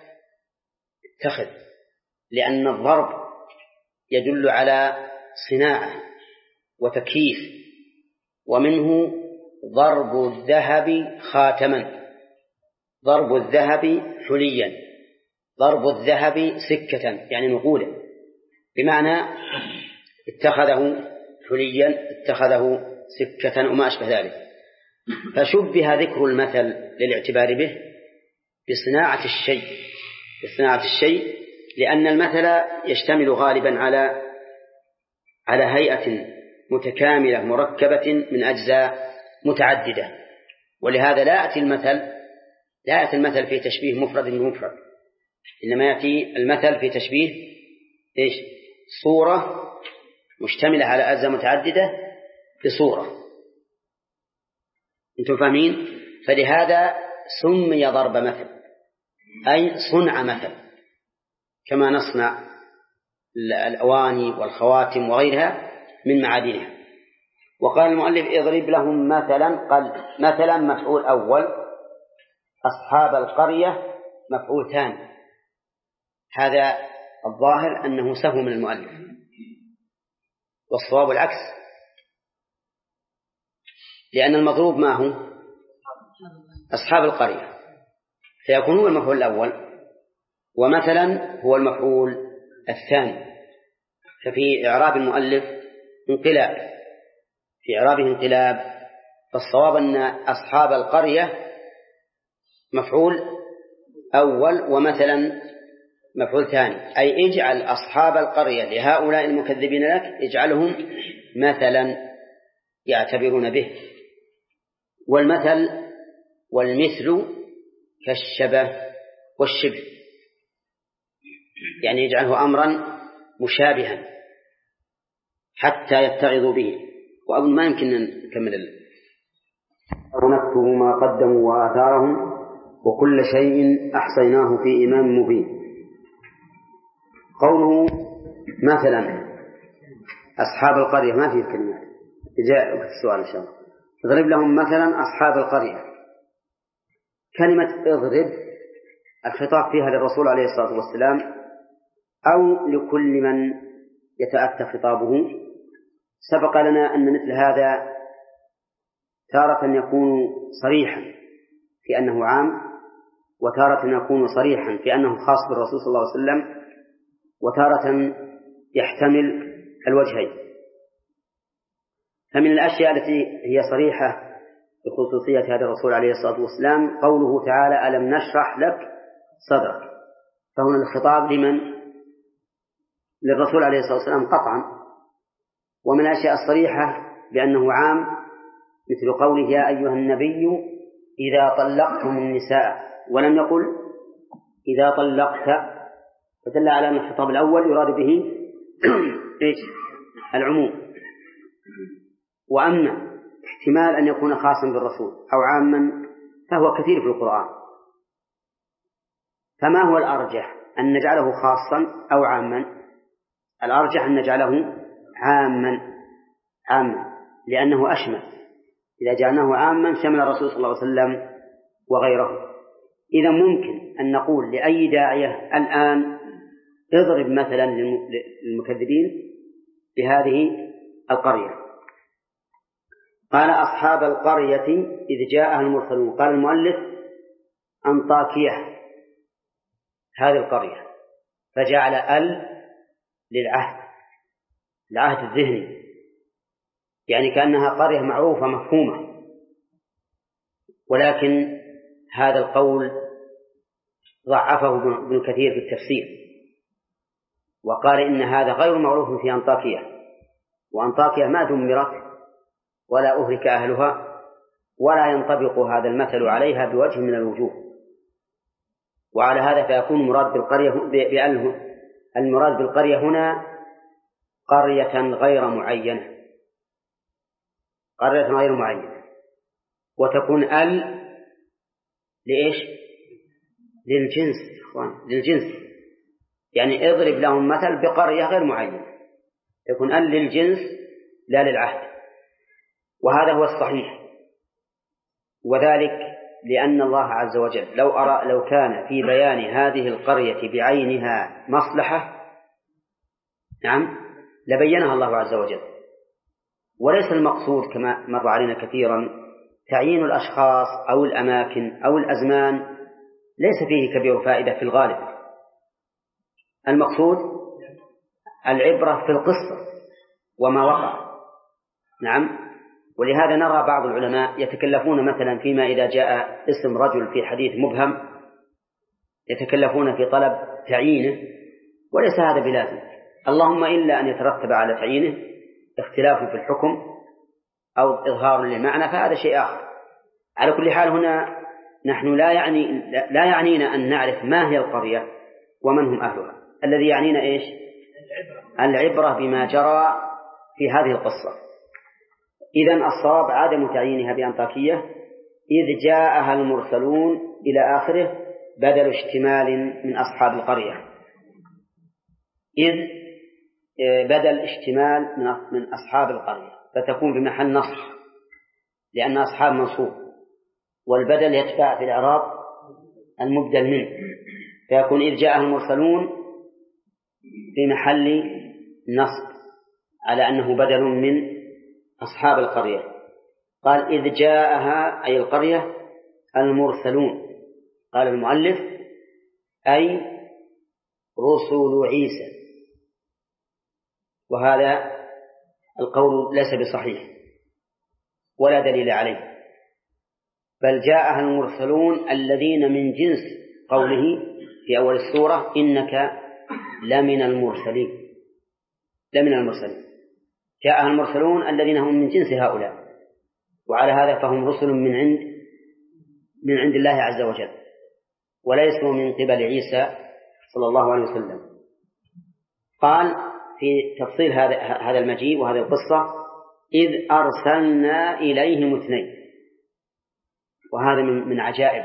لأن الضرب يدل على صناعة وتكييف، ومنه ضرب الذهب خاتما، ضرب الذهب حليا، ضرب الذهب سكة يعني نقولا، بمعنى اتخذه حليا، اتخذه سكة وما أشبه ذلك. فشبه ذكر المثل للاعتبار به بصناعة الشيء، لأن المثل يشتمل غالبا على هيئة متكاملة مركبة من أجزاء متعددة، ولهذا لا يأتي المثل في تشبيه مفرد بمفرد، إنما يأتي المثل في تشبيه صورة مشتملة على أجزاء متعددة بصورة. أنتم فاهمين؟ فلهذا سمي ضرب مثل أي صنع مثل، كما نصنع الأواني والخواتم وغيرها من معادنها. وقال المؤلف اضرب لهم مثلا، قال مثلا مفعول أول، أصحاب القرية مفعول ثاني. هذا الظاهر أنه سهو من المؤلف، والصواب العكس، لأن المضروب ما هو أصحاب القرية، فيكون هو المفعول الأول، ومثلا هو المفعول الثاني. ففي إعراب المؤلف انقلاب، في إعرابه انقلاب. فالصواب أن أصحاب القرية مفعول أول ومثلا مفعول ثاني، أي اجعل أصحاب القرية لهؤلاء المكذبين لك اجعلهم مثلا يعتبرون به. والمثل والمثل كالشبه والشبه، يعني يجعله أمرا مشابها حتى يتعظوا به. وأظن ما يمكن أن نكمل ونكتب ما قدموا وآثارهم وكل شيء أحصيناه في إمام مبين. قوله مثلا أصحاب القرية ما فيه كلمات، جاء في السؤال إن شاء الله. اضرب لهم مثلا أصحاب القرية. كلمة اضرب الخطاب فيها للرسول عليه الصلاة والسلام أو لكل من يتأتى خطابه. سبق لنا أن مثل هذا تارة يكون صريحا في أنه عام، وتارة يكون صريحا في أنه خاص بالرسول صلى الله عليه وسلم، وتارة يحتمل الوجهين. فمن الأشياء التي هي صريحة بخصوصية هذا الرسول عليه الصلاة والسلام قوله تعالى ألم نشرح لك صدرك، فهنا الخطاب لمن؟ للرسول عليه الصلاة والسلام قطعا. ومن الأشياء الصريحة بأنه عام مثل قوله يا أيها النبي إذا طلقتم النساء، ولم يقل إذا طلقت، فدل على أن الخطاب الأول يراد به العموم. وأما احتمال أن يكون خاصا بالرسول أو عاما فهو كثير في القرآن. فما هو الأرجح، أن نجعله خاصا أو عاما؟ الأرجح أن نجعله عاما لأنه أشمل. إذا جعلناه عاما شمل الرسول صلى الله عليه وسلم وغيره. إذا ممكن أن نقول لأي داعية الآن اضرب مثلا للمكذبين بهذه القرية. قال أصحاب القرية إذ جاءها المرسلون. قال المؤلف أنطاكية هذه القرية، فجعل للعهد، العهد الذهني، يعني كأنها قرية معروفة مفهومة. ولكن هذا القول ضعفه ابن كثير في التفسير، وقال إن هذا غير معروف في أنطاكية، وأنطاكية ما دمرت ولا أهلك أهلها، ولا ينطبق هذا المثل عليها بوجه من الوجوه. وعلى هذا فيكون المراد بالقرية هنا قرية غير معينة، قرية غير معينة، وتكون لإيش؟ للجنس إخوان، للجنس. يعني اضرب لهم مثل بقرية غير معينة، يكون للجنس لا للعهد. وهذا هو الصحيح، وذلك لأن الله عز وجل لو كان في بيان هذه القرية بعينها مصلحة لبينها الله عز وجل. وليس المقصود كما مر علينا كثيرا تعيين الأشخاص أو الأماكن أو الأزمان، ليس فيه كبير فائدة في الغالب. المقصود العبرة في القصة وما وقع. ولهذا نرى بعض العلماء يتكلفون مثلا فيما إذا جاء اسم رجل في حديث مبهم يتكلفون في طلب تعيينه، وليس هذا بلازم، اللهم إلا أن يترتب على تعيينه اختلاف في الحكم أو إظهار للمعنى، فهذا شيء آخر. على كل حال هنا نحن لا يعنينا أن نعرف ما هي القرية ومن هم أهلها، الذي يعنينا إيش؟ العبرة بما جرى في هذه القصة. إذن الصواب عدم تعيينها بأنطاكية إذ جاءها المرسلون إلى آخره، بدل اشتمال من أصحاب القرية، إذ بدل اشتمال من أصحاب القرية، فتكون بمحل نصب لأن أصحاب منصوب، والبدل يتبع في الإعراب المبدل منه، فيكون إذ جاءها المرسلون في محل نصب على أنه بدل من أصحاب القرية. قال إذ جاءها أي القرية المرسلون. قال المؤلف أي رسل عيسى، وهذا القول ليس بصحيح ولا دليل عليه، بل جاءها المرسلون الذين من جنس قوله في أول السورة إنك لمن المرسلين. جاءها المرسلون الذين هم من جنس هؤلاء، وعلى هذا فهم رسل من عند الله عز وجل، وليسوا من قبل عيسى صلى الله عليه وسلم. قال في تفصيل هذا المجيء وهذه القصة إذ أرسلنا إليهم 2. وهذا من عجائب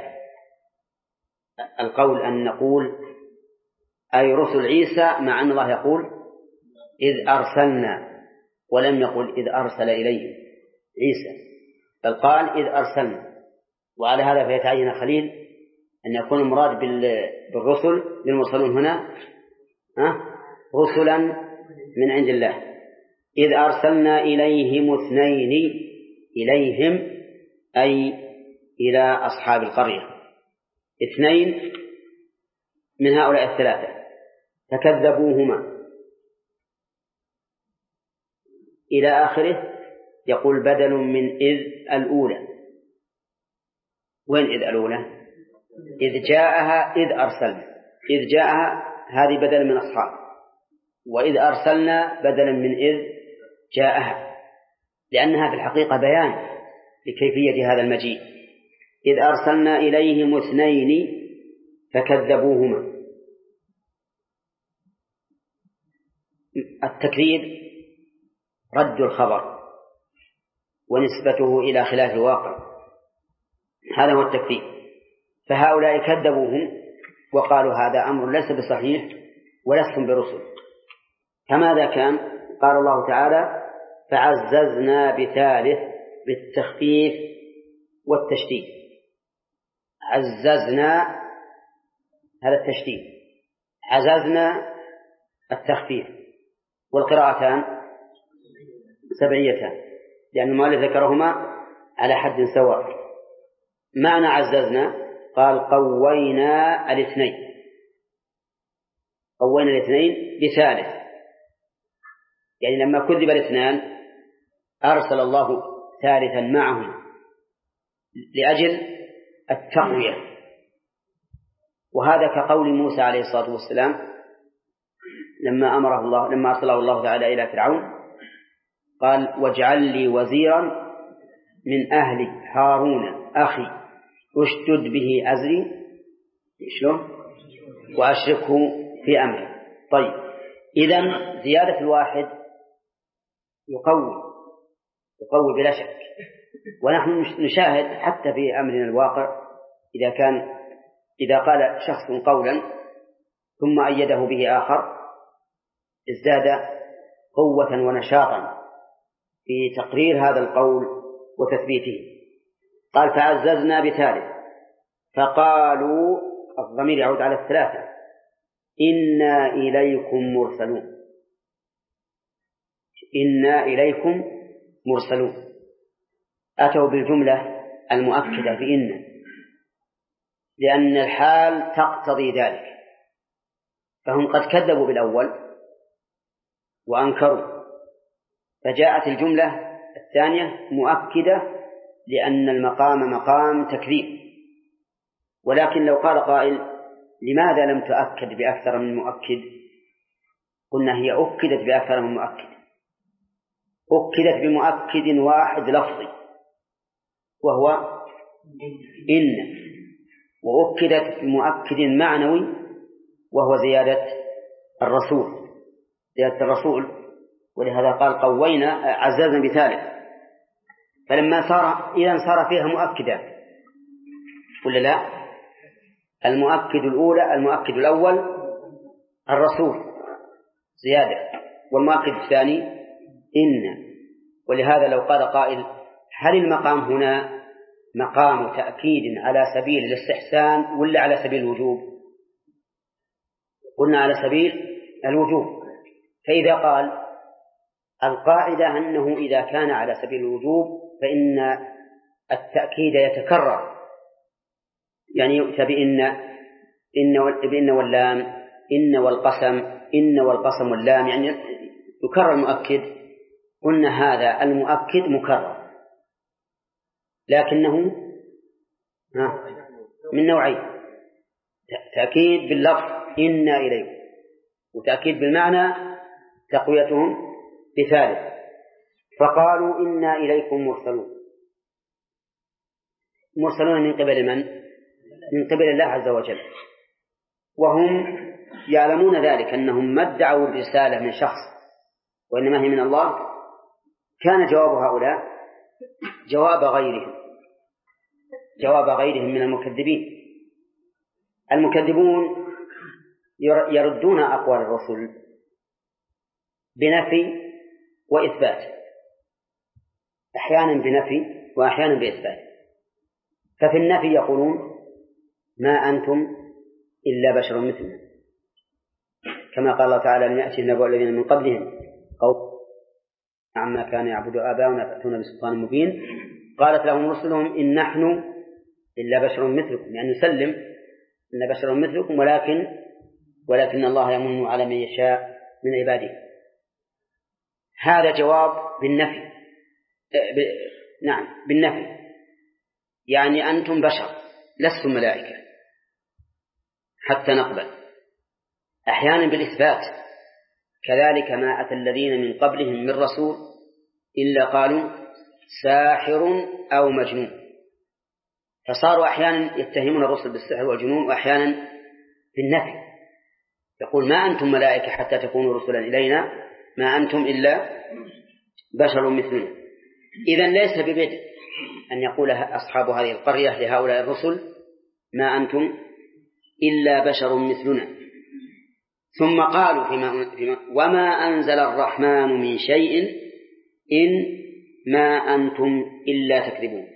القول أن نقول أي رسل عيسى، مع أن الله يقول إذ أرسلنا ولم يقل إذ أرسل إليهم عيسى، بل قال إذ أرسلنا. وعلى هذا فيتعين خليل أن يكون المراد بالرسل للمرسلون هنا رسلا من عند الله. إذ أرسلنا إليهم 2، إليهم أي إلى أصحاب القرية 2 من هؤلاء 3 فكذبوهما إلى آخره. يقول بدل من إذ الأولى. وين إذ الأولى؟ إذ جاءها إذ أرسلنا. إذ جاءها هذه بدل من أصحاب، وإذ أرسلنا بدلا من إذ جاءها، لأنها في الحقيقة بيان لكيفية هذا المجيء. إذ أرسلنا إليهم 2 فكذبوهما. التكذيب رد الخبر ونسبته إلى خلاف الواقع، هذا هو التكذيب. فهؤلاء كذبوهم وقالوا هذا أمر ليس بصحيح ولستم برسل. فماذا كان؟ قال الله تعالى فعززنا بثالث بالتخفيف والتشديد. عززنا هذا التشديد، عززنا التخفيف، والقراءتان سبعيتان لأن المؤلف ذكرهما على حد سواء. معنى عززنا قال قوينا الاثنين بثالث، يعني لما كذب 2 أرسل الله ثالثا معهم لأجل التقوية. وهذا كقول موسى عليه الصلاة والسلام لما أرسله الله تعالى إلى فرعون قال واجعل لي وزيرا من أهلي هارون أخي أشدد به أزري وأشركه في أمري. طيب، إذن زيادة الواحد يقوي بلا شك. ونحن نشاهد حتى في أمرنا الواقع إذا قال شخص قولا ثم أيده به آخر ازداد قوة ونشاطا في تقرير هذا القول وتثبيته. قال فعززنا بثالث فقالوا، الضمير يعود على 3، إنا إليكم مرسلون. أتوا بالجملة المؤكدة بإن، لأن الحال تقتضي ذلك، فهم قد كذبوا بالأول وأنكروا، فجاءت الجملة الثانية مؤكدة لأن المقام مقام تكذيب. ولكن لو قال قائل لماذا لم تؤكد بأكثر من مؤكد؟ قلنا هي أكدت بأكثر من مؤكد، أكدت بمؤكد واحد لفظي وهو إن، وأكدت بمؤكد معنوي وهو زيادة الرسول. ولهذا قال قوينا عززنا بثالث. فلما صار فيها مؤكدا ولا لا؟ المؤكد الأول الرسول زيادة، والمؤكد الثاني إن. ولهذا لو قال قائل هل المقام هنا مقام تأكيد على سبيل الاستحسان ولا على سبيل الوجوب؟ قلنا على سبيل الوجوب. فإذا قال القاعدة أنه إذا كان على سبيل الوجوب فإن التأكيد يتكرر، يعني يؤتى بإن واللام، إن والقسم واللام، يعني يكرر المؤكد. قلنا هذا المؤكد مكرر، لكنه من نوعين: تأكيد باللفظ إنا إليكم، وتأكيد بالمعنى تقويتهم بثالث. فقالوا إنا إليكم مرسلون من قبل من؟ من قبل الله عز وجل، وهم يعلمون ذلك، أنهم ما ادعوا الرسالة من شخص وإنما هي من الله. كان جواب هؤلاء جواب غيرهم من المكذبين. المكذبون يردون أقوال الرسل بنفي وإثبات، أحيانا بنفي وأحيانا بإثبات. ففي النفي يقولون ما أنتم إلا بشر مثلنا، كما قال الله تعالى: لن يأتي النبأ الذين من قبلهم قوم عما كان يعبد آباؤنا فأتونا بسلطان مبين. قالت لهم رسلهم إن نحن إلا بشر مثلكم، يعني نسلم إن بشر مثلكم، ولكن الله يمن على من يشاء من عباده. هذا جواب بالنفي. بالنفي، يعني أنتم بشر لستم ملائكة حتى نقبل. أحيانا بالإثبات: كذلك ما أتى الذين من قبلهم من رسول إلا قالوا ساحر أو مجنون. فصاروا أحيانا يتهمون الرسل بالسحر والجنون، وأحيانا بالنفي، يقول ما أنتم ملائكة حتى تكونوا رسلا إلينا، ما أنتم إلا بشر مثلنا. إذن ليس ببدء أن يقول أصحاب هذه القرية لهؤلاء الرسل ما أنتم إلا بشر مثلنا. ثم قالوا وما أنزل الرحمن من شيء إن ما أنتم إلا تكذبون.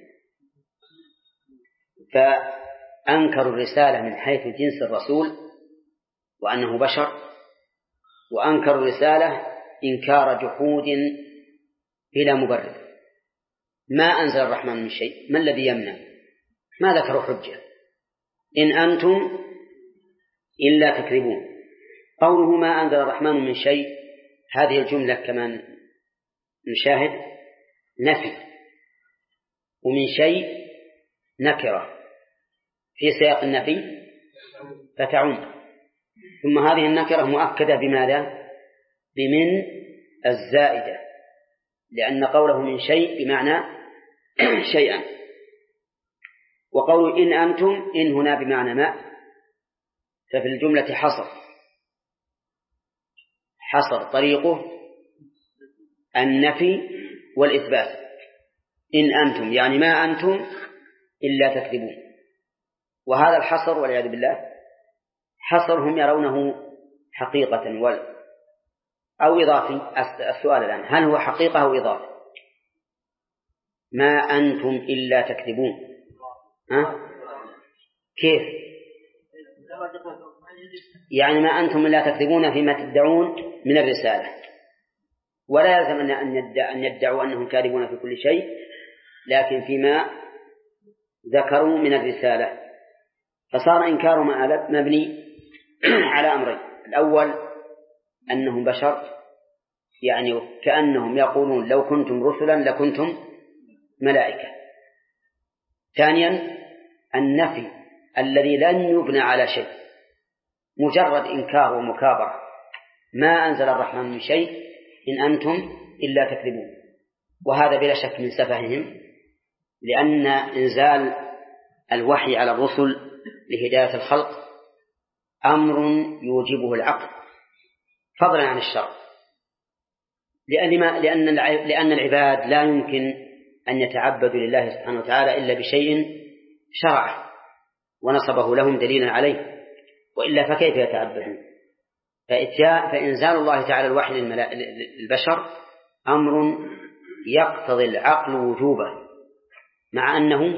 فأنكروا الرسالة من حيث جنس الرسول وأنه بشر، وأنكروا الرسالة إنكار جحود بلا مبرر. ما أنزل الرحمن من شيء، ما الذي يمنع؟ ما ذكروا حجة. إن أنتم إلا تكذبون. قوله ما أنزل الرحمن من شيء، هذه الجملة كمان نشاهد نفي، ومن شيء نكرة في سياق النفي فتعم. ثم هذه النكرة مؤكدة بماذا؟ بمن الزائدة، لأن قوله من شيء بمعنى شيئا. وقول إن أنتم، إن هنا بمعنى ما، ففي الجملة حصر طريقه النفي والإثبات. إن أنتم يعني ما أنتم إلا تكذبون. وهذا الحصر والعياذ بالله حصر هم يرونه حقيقة أو إضافي. السؤال الآن هل هو حقيقة أو إضافي؟ ما أنتم إلا تكذبون، كيف؟ يعني ما أنتم إلا تكذبون فيما تدعون من الرسالة، ولا يلزم أن يدعوا أنهم كاذبون في كل شيء، لكن فيما ذكروا من الرسالة. فصار إنكار ما مبني على أمرين: الأول أنهم بشر، يعني كأنهم يقولون لو كنتم رسلا لكنتم ملائكة. ثانيا النفي الذي لن يبنى على شيء، مجرد إنكار ومكابرة. ما أنزل الرحمن من شيء إن أنتم إلا تكذبون. وهذا بلا شك من سفههم، لأن إنزال الوحي على الرسل لهداية الخلق أمر يوجبه العقل فضلا عن الشرع، لأن العباد لا يمكن أن يتعبدوا لله سبحانه وتعالى إلا بشيء شرعه ونصبه لهم دليلا عليه، وإلا فكيف يتعبدون؟ فإنزال الله تعالى الوحي للبشر أمر يقتضي العقل وجوبه، مع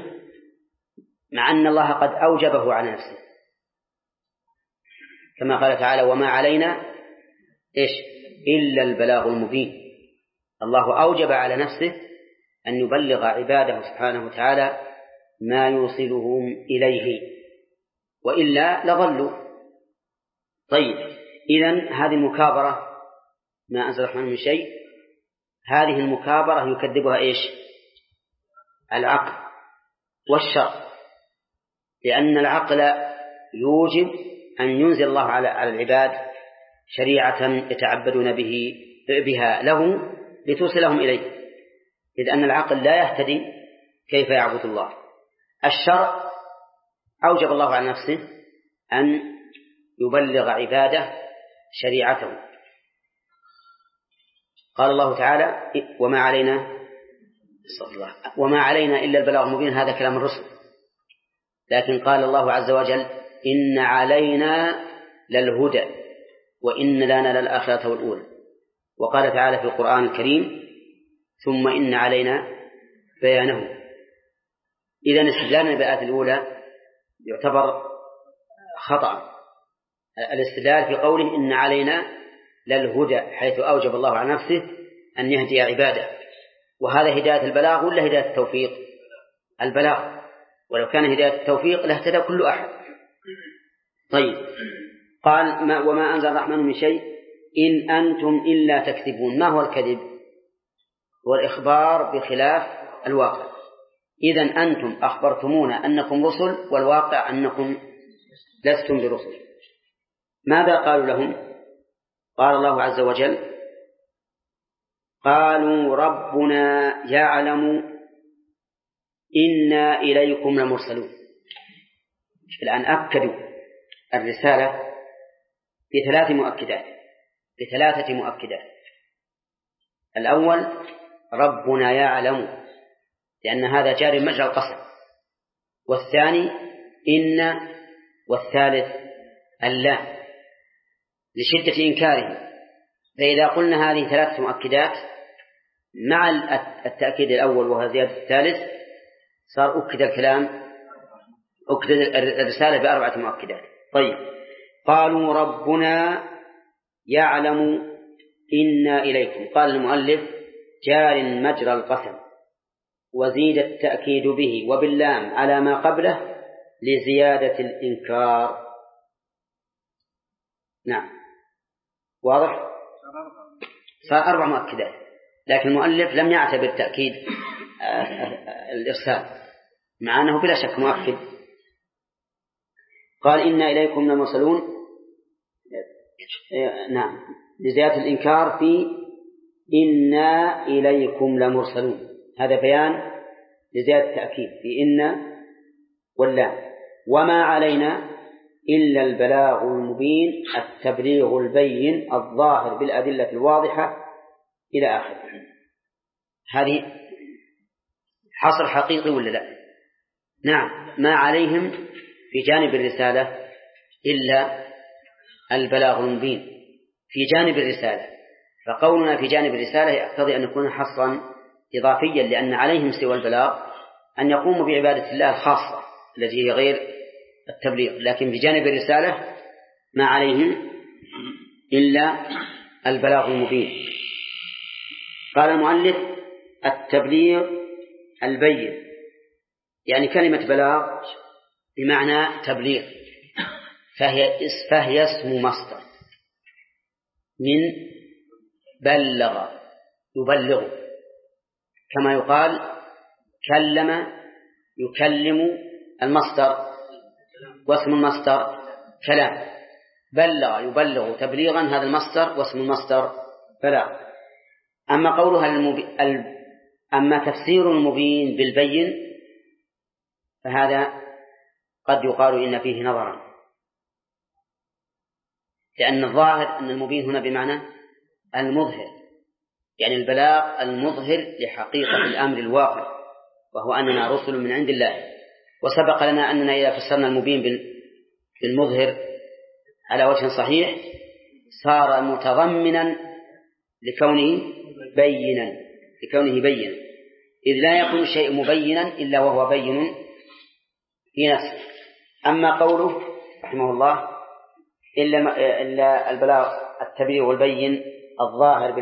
أن الله قد أوجبه على نفسه، كما قال تعالى وما علينا إيش؟ إلا البلاغ المبين. الله أوجب على نفسه أن يبلغ عباده سبحانه وتعالى ما يوصلهم إليه، وإلا لضلوا. طيب، إذن هذه المكابرة ما أنزل الرحمن من شيء، هذه المكابرة يكذبها إيش؟ العقل والشرع، لأن العقل يوجب أن ينزل الله على العباد شريعة يتعبدون بها له لتوصلهم إليه، إذ أن العقل لا يهتدي كيف يعبد الله. الشرع أوجب الله على نفسه أن يبلغ عباده شريعته. قال الله تعالى: وما علينا إلا البلاغ المبين. هذا كلام الرسل، لكن قال الله عز وجل: إن علينا للهدى وإن لنا للآخرة والأولى. وقال تعالى في القرآن الكريم: ثم إن علينا بيانه. إذن استدلالنا بالآية الأولى يعتبر خطأ. الاستدلال في قوله إن علينا للهدى، حيث أوجب الله على نفسه أن يهدي عباده، وهذا هداية البلاغ ولا هداية التوفيق؟ البلاغ، ولو كان هداية التوفيق لاهتدى كل أحد. طيب، قال: وما أنزل الرحمن من شيء إن أنتم إلا تكذبون. ما هو الكذب؟ هو الإخبار بخلاف الواقع. إذن أنتم أخبرتمونا أنكم رسل، والواقع أنكم لستم برسل. ماذا قالوا لهم؟ قال الله عز وجل: قالوا ربنا يعلم إنا إليكم لمرسلون. الآن أكدوا الرسالة بثلاثة مؤكدات. الأول: ربنا يعلم، لأن هذا جاري مجرى القسم. والثاني: إن. والثالث: اللام، لشدة إنكاره. فإذا قلنا هذه ثلاثة مؤكدات مع التأكيد الأول وهو زيادة الثالث، صار أكد الرسالة بأربعة مؤكدات. طيب، قالوا ربنا يعلم إنا إليكم. قال المؤلف: جار مجرى القسم، وزيد التأكيد به وباللام على ما قبله لزيادة الإنكار. نعم، واضح؟ صار أربع مؤكدات، لكن المؤلف لم يعتبر تأكيد الإرسال، مع أنه بلا شك مؤكد. قال: إنا إليكم لمرسلون. نعم، لزيادة الإنكار في إنا إليكم لمرسلون، هذا بيان لزيادة التأكيد في إن واللام. وما علينا إلا البلاغ المبين، التبليغ البين الظاهر بالأدلة الواضحة، إلى آخره. هذه حصر حقيقي ولا لا؟ نعم، ما عليهم في جانب الرسالة إلا البلاغ المبين في جانب الرسالة. فقولنا في جانب الرسالة يقتضي أن يكون حصرا إضافيا، لأن عليهم سوى البلاغ أن يقوموا بعبادة الله الخاصة التي هي غير التبليغ، لكن بجانب الرسالة ما عليهم إلا البلاغ المبين. قال المؤلف: التبليغ البين، يعني كلمة بلاغ بمعنى تبليغ، فهي اسم مصدر من بلغ يبلغ، كما يقال كلم يكلم المصدر، واسم المصدر كلام. بلغ يبلغ تبليغا، هذا المصدر، واسم المصدر بلاغ. أما تفسير المبين بالبين فهذا قد يقال إن فيه نظرا، لأن الظاهر أن المبين هنا بمعنى المظهر، يعني البلاغ المظهر لحقيقة الأمر الواقع، وهو أننا رسل من عند الله. وسبق لنا أننا إذا فسرنا المبين بالمظهر على وجه صحيح صار متضمنا لكونه بينا، إذ لا يكون الشيء مبينا إلا وهو بين في نفسه. أما قوله رحمه الله إلا البلاغ التبرير البين الظاهر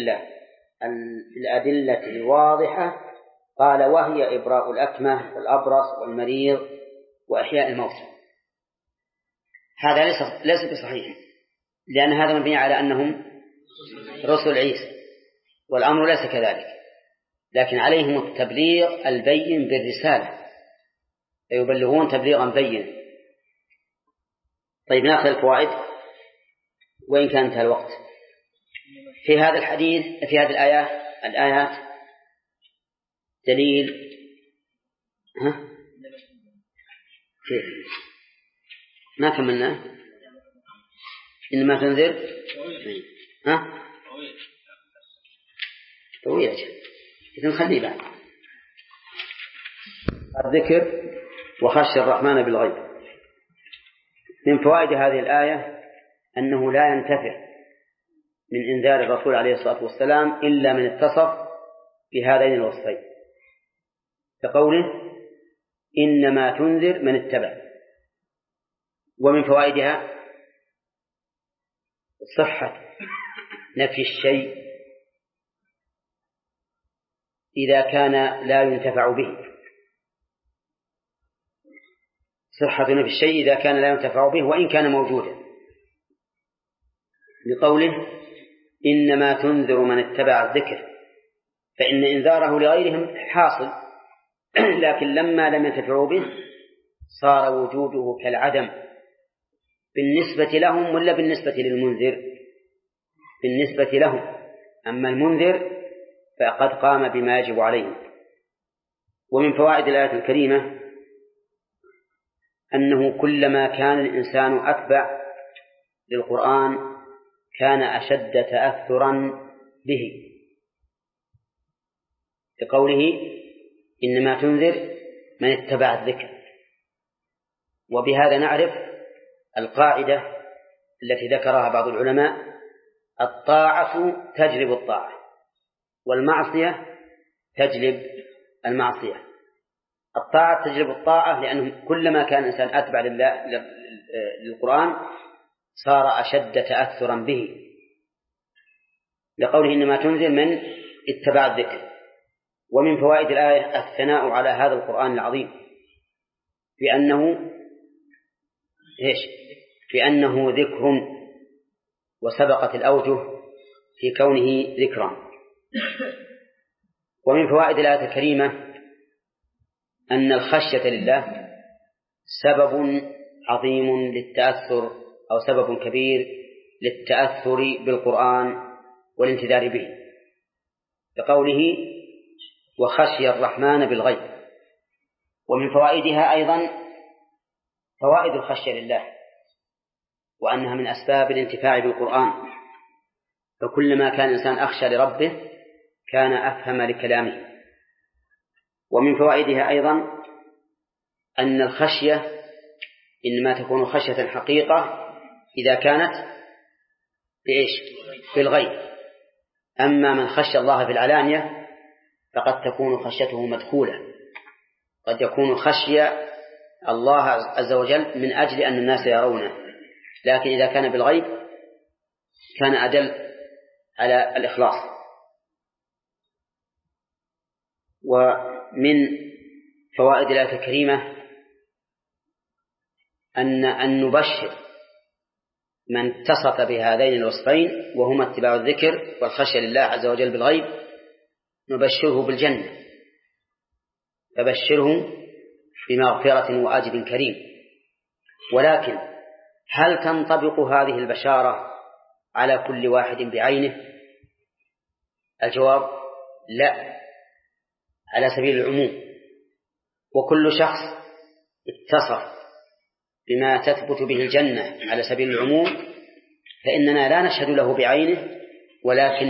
بالأدلة الواضحة، قال وهي إبراء الأكمه والأبرص والمريض وإحياء الموتى. هذا ليس بصحيح، لأن هذا مبني على أنهم رسل عيسى، والأمر ليس كذلك، لكن عليهم التبليغ البين بالرسالة، فيبلغون تبليغا بينا. طيب نأخذ الفوائد وإن كان انتهى الوقت. في هذا الحديث، في هذه الآيات دليل كيف ما كملنا إنما تنذر طويلة إذن خليه بعد الذكر وخشي الرحمن بالغيب. من فوائد هذه الآية أنه لا ينتفع من إنذار الرسول عليه الصلاة والسلام إلا من اتصف بهذين الوصفين، كقوله إنما تنذر من اتبع. ومن فوائدها صحة نفي الشيء إذا كان لا ينتفع به، صحة نفي الشيء إذا كان لا ينتفع به وإن كان موجودا، لقوله إنما تنذر من اتبع الذكر، فإن إنذاره لغيرهم حاصل، لكن لما لم ينتفعوا به صار وجوده كالعدم بالنسبة لهم ولا بالنسبة للمنذر؟ بالنسبة لهم، أما المنذر فقد قام بما يجب عليه. ومن فوائد الآية الكريمة أنه كلما كان الإنسان أتبع للقرآن كان أشد تأثرا به، لقوله إنما تنذر من اتبع الذكر. وبهذا نعرف القاعدة التي ذكرها بعض العلماء: الطاعة تجلب الطاعة، والمعصية تجلب المعصية. الطاعة تجلب الطاعة لأنه كلما كان الإنسان أتبع للقرآن صار أشد تأثرا به، لقوله إنما تنذر من اتبع الذكر. ومن فوائد الآية الثناء على هذا القرآن العظيم بأنه ذكر، وسبقت الأوجه في كونه ذكرا. ومن فوائد الآية الكريمة أن الخشية لله سبب عظيم للتأثر، أو سبب كبير للتأثر بالقرآن والانتذار به، بقوله وخشي الرحمن بالغيب. ومن فوائدها أيضا فوائد الخشية لله، وأنها من أسباب الانتفاع بالقرآن، فكلما كان الإنسان أخشى لربه كان أفهم لكلامه. ومن فوائدها أيضا أن الخشية إنما تكون خشية حقيقة إذا كانت بالغيب، أما من خشى الله في العلانية فقد تكون خشيته مدخولة، قد يكون خشي الله عز وجل من أجل أن الناس يرونه، لكن إذا كان بالغيب كان أدل على الإخلاص. ومن فوائد الآية الكريمة أن نبشر من اتصف بهذين الوصفين، وهما اتباع الذكر والخشية لله عز وجل بالغيب، نبشره بالجنة، فبشره بمغفرة وأجر كريم. ولكن هل تنطبق هذه البشارة على كل واحد بعينه؟ الجواب لا، على سبيل العموم. وكل شخص اتصف بما تثبت به الجنة على سبيل العموم فإننا لا نشهد له بعينه، ولكن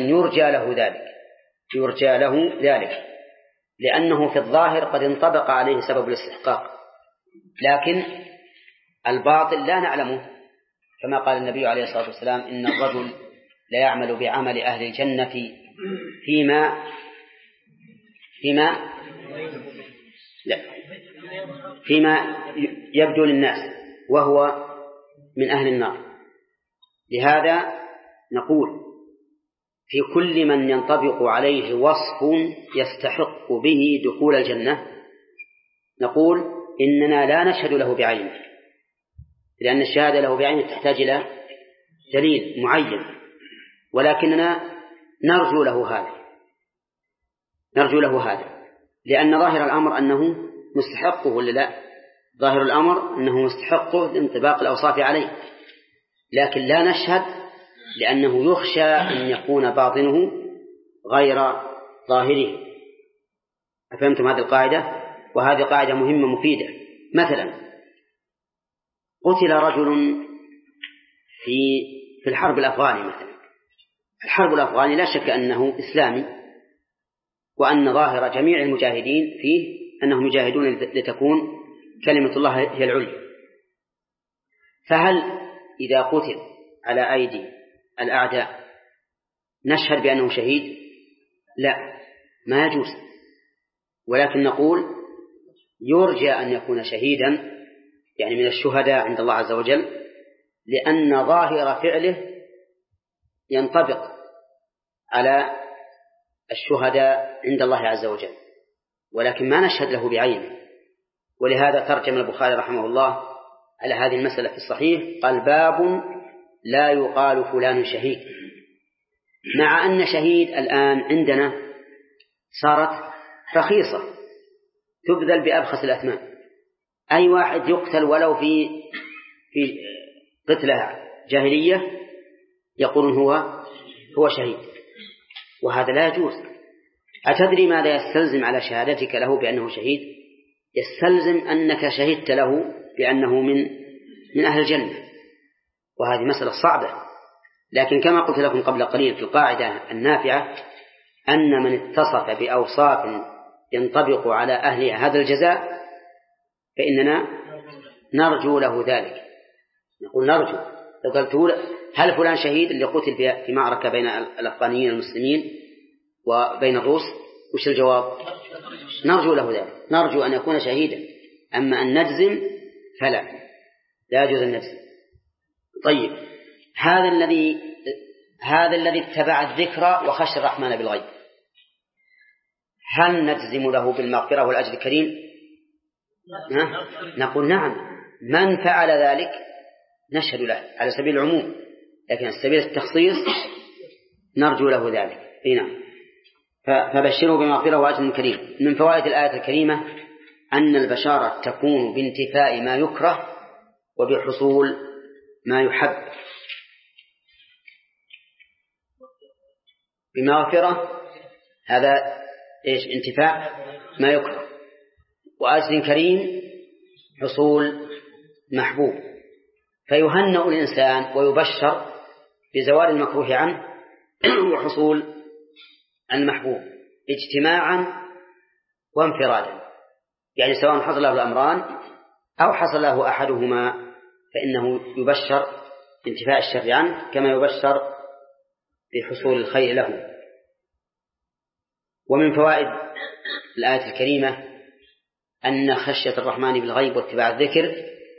يرجى له ذلك لأنه في الظاهر قد انطبق عليه سبب الاستحقاق، لكن الباطل لا نعلمه، كما قال النبي عليه الصلاة والسلام إن الرجل لا يعمل بعمل أهل الجنة فيما يبدو للناس وهو من أهل النار. لهذا نقول في كل من ينطبق عليه وصف يستحق به دخول الجنة نقول إننا لا نشهد له بعينه، لأن الشهادة له بعينه تحتاج إلى دليل معين، ولكننا نرجو له هذا لأن ظاهر الأمر أنه مستحقه ولا لا؟ ظاهر الأمر أنه مستحقه لانطباق الأوصاف عليه، لكن لا نشهد لأنه يخشى أن يكون باطنه غير ظاهره. أفهمتم هذه القاعدة؟ وهذه قاعدة مهمة مفيدة. مثلا قتل رجل في الحرب الأفغاني مثلا. الحرب الأفغاني لا شك أنه إسلامي، وأن ظاهر جميع المجاهدين فيه أنهم يجاهدون لتكون كلمة الله هي العليا. فهل إذا قتل على أيدي الأعداء نشهد بأنه شهيد؟ لا، ما يجوز، ولكن نقول يرجى أن يكون شهيدا، يعني من الشهداء عند الله عز وجل، لأن ظاهر فعله ينطبق على الشهداء عند الله عز وجل، ولكن ما نشهد له بعينه. ولهذا ترجم البخاري رحمه الله على هذه المسألة في الصحيح، قال: باب لا يقال فلان شهيد. مع أن شهيد الآن عندنا صارت رخيصة تبذل بأبخس الأثمان. أي واحد يقتل ولو في قتلة جاهلية يقولون هو شهيد، وهذا لا يجوز. أتدري ماذا يستلزم على شهادتك له بأنه شهيد؟ يستلزم أنك شهدت له بأنه من أهل الجنة، وهذه مسألة صعبة. لكن كما قلت لكم قبل قليل في القاعدة النافعة أن من اتصف بأوصاف ينطبق على أهل هذا الجزاء فإننا نرجو له ذلك. نقول نرجو. لو قلت هل فلان شهيد اللي قتل في معركة بين الأفغانيين المسلمين وبين الروس، وش الجواب؟ نرجو له ذلك، نرجو أن يكون شهيدا. أما أن نجزم فلا، لا يجوز أن نجزم. طيب، هذا الذي اتبع الذكر وخشى الرحمن بالغيب، هل نجزم له بالمغفرة والأجر الكريم؟ نقول نعم. من فعل ذلك نشهد له على سبيل العموم، لكن على سبيل التخصيص نرجو له ذلك. نعم. فبشروا بمغفرة وأجر كريم. من فوائد الآية الكريمة أن البشارة تكون بانتفاء ما يكره وبحصول ما يحب. بمغفرة هذا انتفاء ما يكره، وأجر كريم حصول محبوب. فيهنأ الإنسان ويبشر بزوال المكروه عنه وحصول المحبوب اجتماعا وانفرادا، يعني سواء حصل له الأمران أو حصل له أحدهما فإنه يبشر بانتفاء الشر عنه كما يبشر بحصول الخير له. ومن فوائد الآية الكريمة أن خشية الرحمن بالغيب واتباع الذكر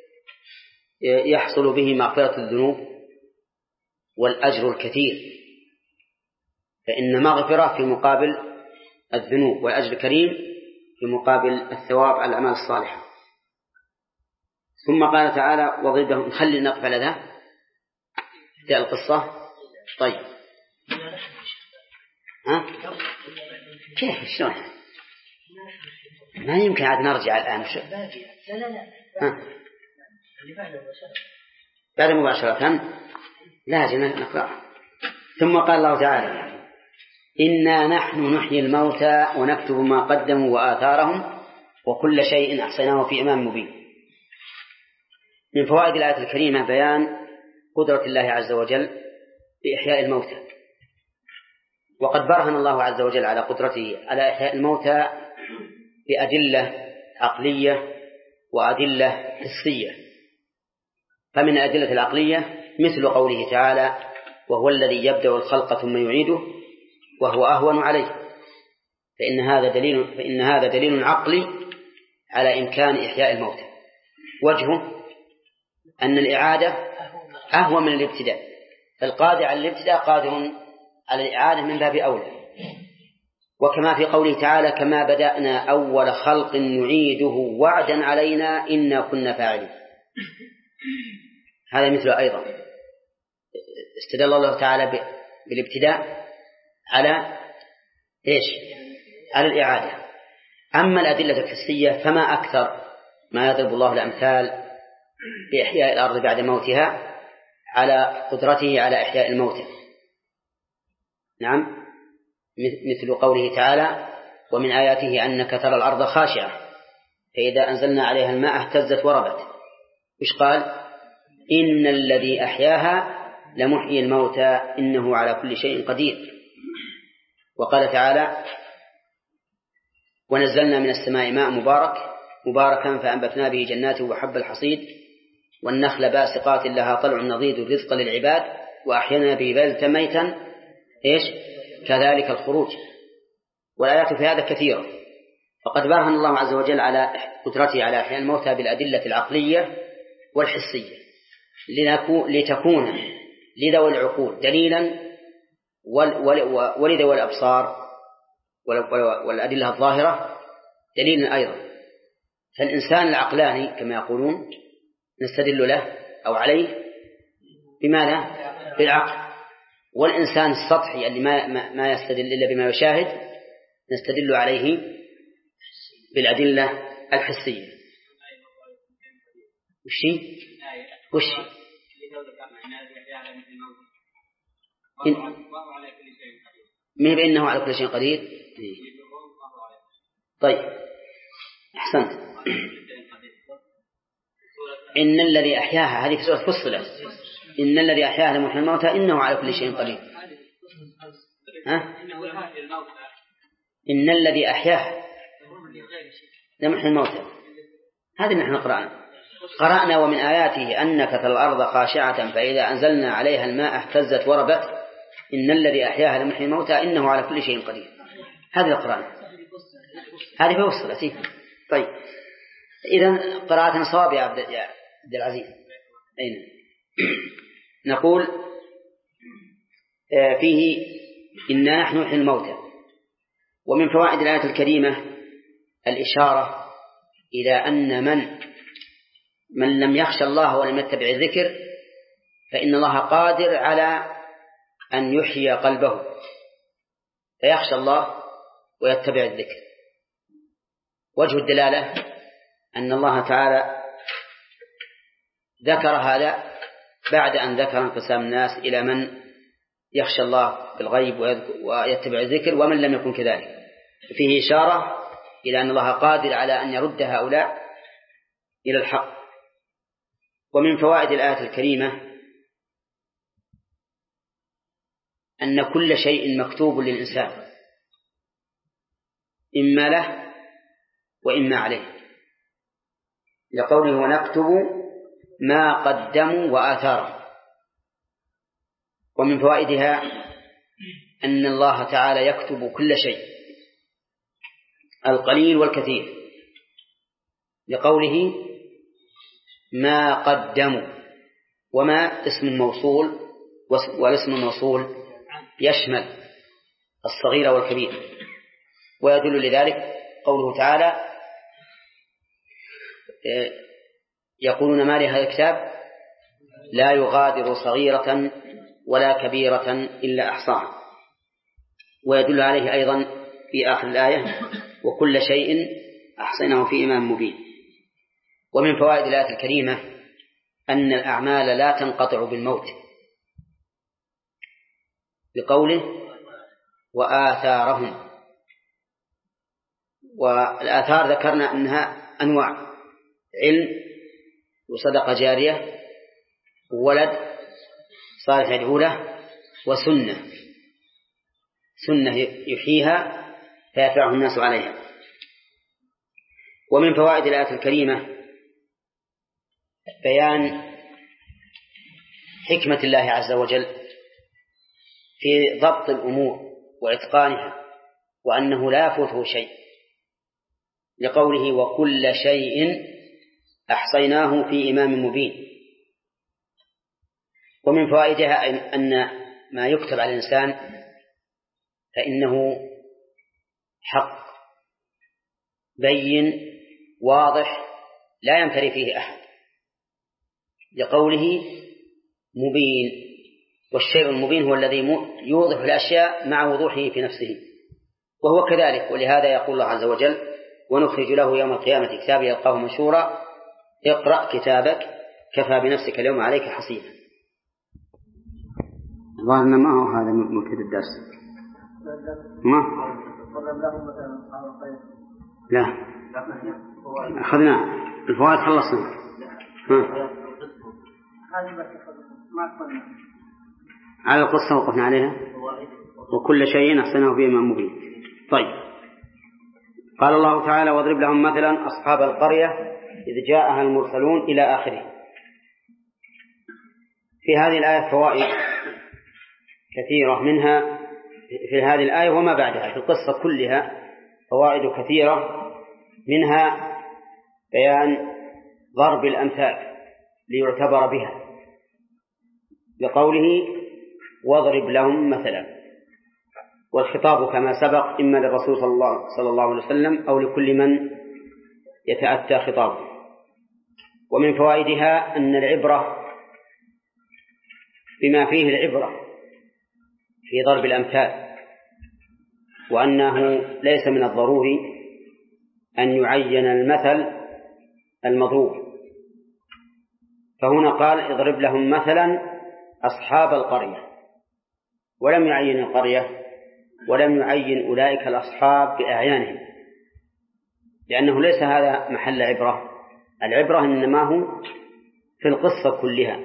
يحصل به مغفرة الذنوب والأجر الكثير، فإن مغفرة في مقابل الذنوب والأجر الكريم في مقابل الثواب على الأعمال الصالحة. ثم قال تعالى: وضرب لهم. خلي نقف على ذا في القصة. طيب، كيف شلون ما يمكن عاد نرجع الآن؟ بعد مباشرة لازم نقرأ. ثم قال الله تعالى: إنا نحن نحيي الموتى ونكتب ما قدموا وآثارهم وكل شيء أحصيناه في إمام مبين. من فوائد الآية الكريمة بيان قدرة الله عز وجل بإحياء الموتى، وقد برهن الله عز وجل على قدرته على إحياء الموتى بأدلة عقلية وأدلة حسية. فمن الأدلة العقلية مثل قوله تعالى: وهو الذي يبدأ الخلق ثم يعيده وهو أهون عليه، فإن هذا دليل عقلي على إمكان إحياء الموتى. وجهه أن الإعادة أهون من الابتداء، فالقادر على الابتداء قادر على الإعادة من باب أولى. وكما في قوله تعالى كما بدأنا أول خلق نعيده وعدا علينا إنا كنا فاعلين، هذا مثله أيضا. استدل الله تعالى بالابتداء على إيش؟ على الإعادة. أما الأدلة الحسية فما أكثر ما يضرب الله الأمثال بإحياء الأرض بعد موتها على قدرته على إحياء الموتى. نعم، مثل قوله تعالى ومن آياته أنك ترى الأرض خاشعة فإذا أنزلنا عليها الماء اهتزت وربت. وش قال؟ إن الذي أحياها لمحيي الموتى إنه على كل شيء قدير. وقال تعالى ونزلنا من السماء ماء مباركا فأنبتنا به جنات وحب الحصيد والنخل باسقات لها طلع نضيد رزقا للعباد وأحيانا به بلدة ميتا إيش؟ كذلك الخروج. والآيات في هذا كثيرة. فقد برهن الله عز وجل على قدرته على إحياء الموتى بالأدلة العقلية والحسية لتكون لذوي العقول دليلا ولذوي الأبصار والأدلة الظاهرة دليلا أيضا. فالإنسان العقلاني كما يقولون نستدل له أو عليه بماذا؟ بالعقل. والإنسان السطحي اللي ما يستدل إلا بما يشاهد نستدل عليه بالأدلة الحسية. وش ما بأنه على كل شيء قدير. طيب أحسنت. إن الذي أحياها هذه في سورة فصلت إن الذي أحياها لمحيي الموتى إنه على كل شيء قدير. إن الذي أحياها لمحيي الموتى هذه نحن قرأنا ومن آياته أنك ترى الأرض خاشعة فإذا أنزلنا عليها الماء اهتزت وربت إن الذي أحياها لمحيي الموتى إنه على كل شيء قدير. هذه القرآن هذه فوصلت. طيب إذن قراءة صواب يا عبد العزيز. أين نقول فيه إنا نحن نحيي الموتى. ومن فوائد الآية الكريمة الإشارة إلى أن من لم يخشى الله ولم يتبع الذكر فإن الله قادر على أن يحيي قلبه فيخشى الله ويتبع الذكر. وجه الدلالة أن الله تعالى ذكر هذا بعد أن ذكر انقسام الناس إلى من يخشى الله بالغيب ويتبع الذكر ومن لم يكن كذلك. فيه إشارة إلى أن الله قادر على أن يرد هؤلاء إلى الحق. ومن فوائد الآية الكريمة أن كل شيء مكتوب للإنسان إما له وإما عليه لقوله ونكتب ما قدموا وآثارهم. ومن فوائدها أن الله تعالى يكتب كل شيء القليل والكثير لقوله ما قدموا وما اسم موصول والاسم الموصول يشمل الصغير والكبير. ويدل لذلك قوله تعالى يقولون ما لهذا الكتاب لا يغادر صغيرة ولا كبيرة إلا أحصاها. ويدل عليه أيضا في آخر الآية وكل شيء أحصيناه في إمام مبين. ومن فوائد الآية الكريمة أن الأعمال لا تنقطع بالموت بقوله وآثارهم. والآثار ذكرنا أنها أنواع علم وصدقة جارية وولد صالح يدعو له وسنة يحييها فيتبعه الناس عليها. ومن فوائد الآية الكريمة بيان حكمة الله عز وجل في ضبط الأمور وإتقانها وأنه لا يفوته شيء لقوله وكل شيء أحصيناه في إمام مبين. ومن فوائدها أن ما يكتب على الإنسان فإنه حق بين واضح لا يمتري فيه أحد، لقوله مبين، والشيء المبين هو الذي يوضح الأشياء مع وضوحه في نفسه، وهو كذلك. ولهذا يقول الله عز وجل: ونخرج له يوم القيامة كتابا يلقاه منشورا اقرأ كتابك كفى بنفسك اليوم عليك حصيبا. ظاهرنا ما هو هذا مبتدأ الدرس ما لا أخذنا الفوائد خلصنا. على القصة وقفنا عليها وكل شيء أحسنه بإمام مبين. طيب، قال الله تعالى: واضرب لهم مثلا أصحاب القرية إذ جاءها المرسلون إلى آخره. في هذه الآية فوائد كثيرة، منها في هذه الآية وما بعدها في القصة كلها فوائد كثيرة، منها بيان ضرب الأمثال ليعتبر بها، بقوله واضرب لهم مثلا، والخطاب كما سبق إما للرسول صلى الله عليه وسلم أو لكل من يتأتى خطابه. ومن فوائدها أن العبرة بما فيه العبرة في ضرب الأمثال، وأنه ليس من الضروري أن يعين المثل المضروب. فهنا قال: اضرب لهم مثلا أصحاب القرية، ولم يعين القرية ولم يعين أولئك الأصحاب بأعيانهم، لأنه ليس هذا محل عبرة. العبرة إنما هو في القصة كلها.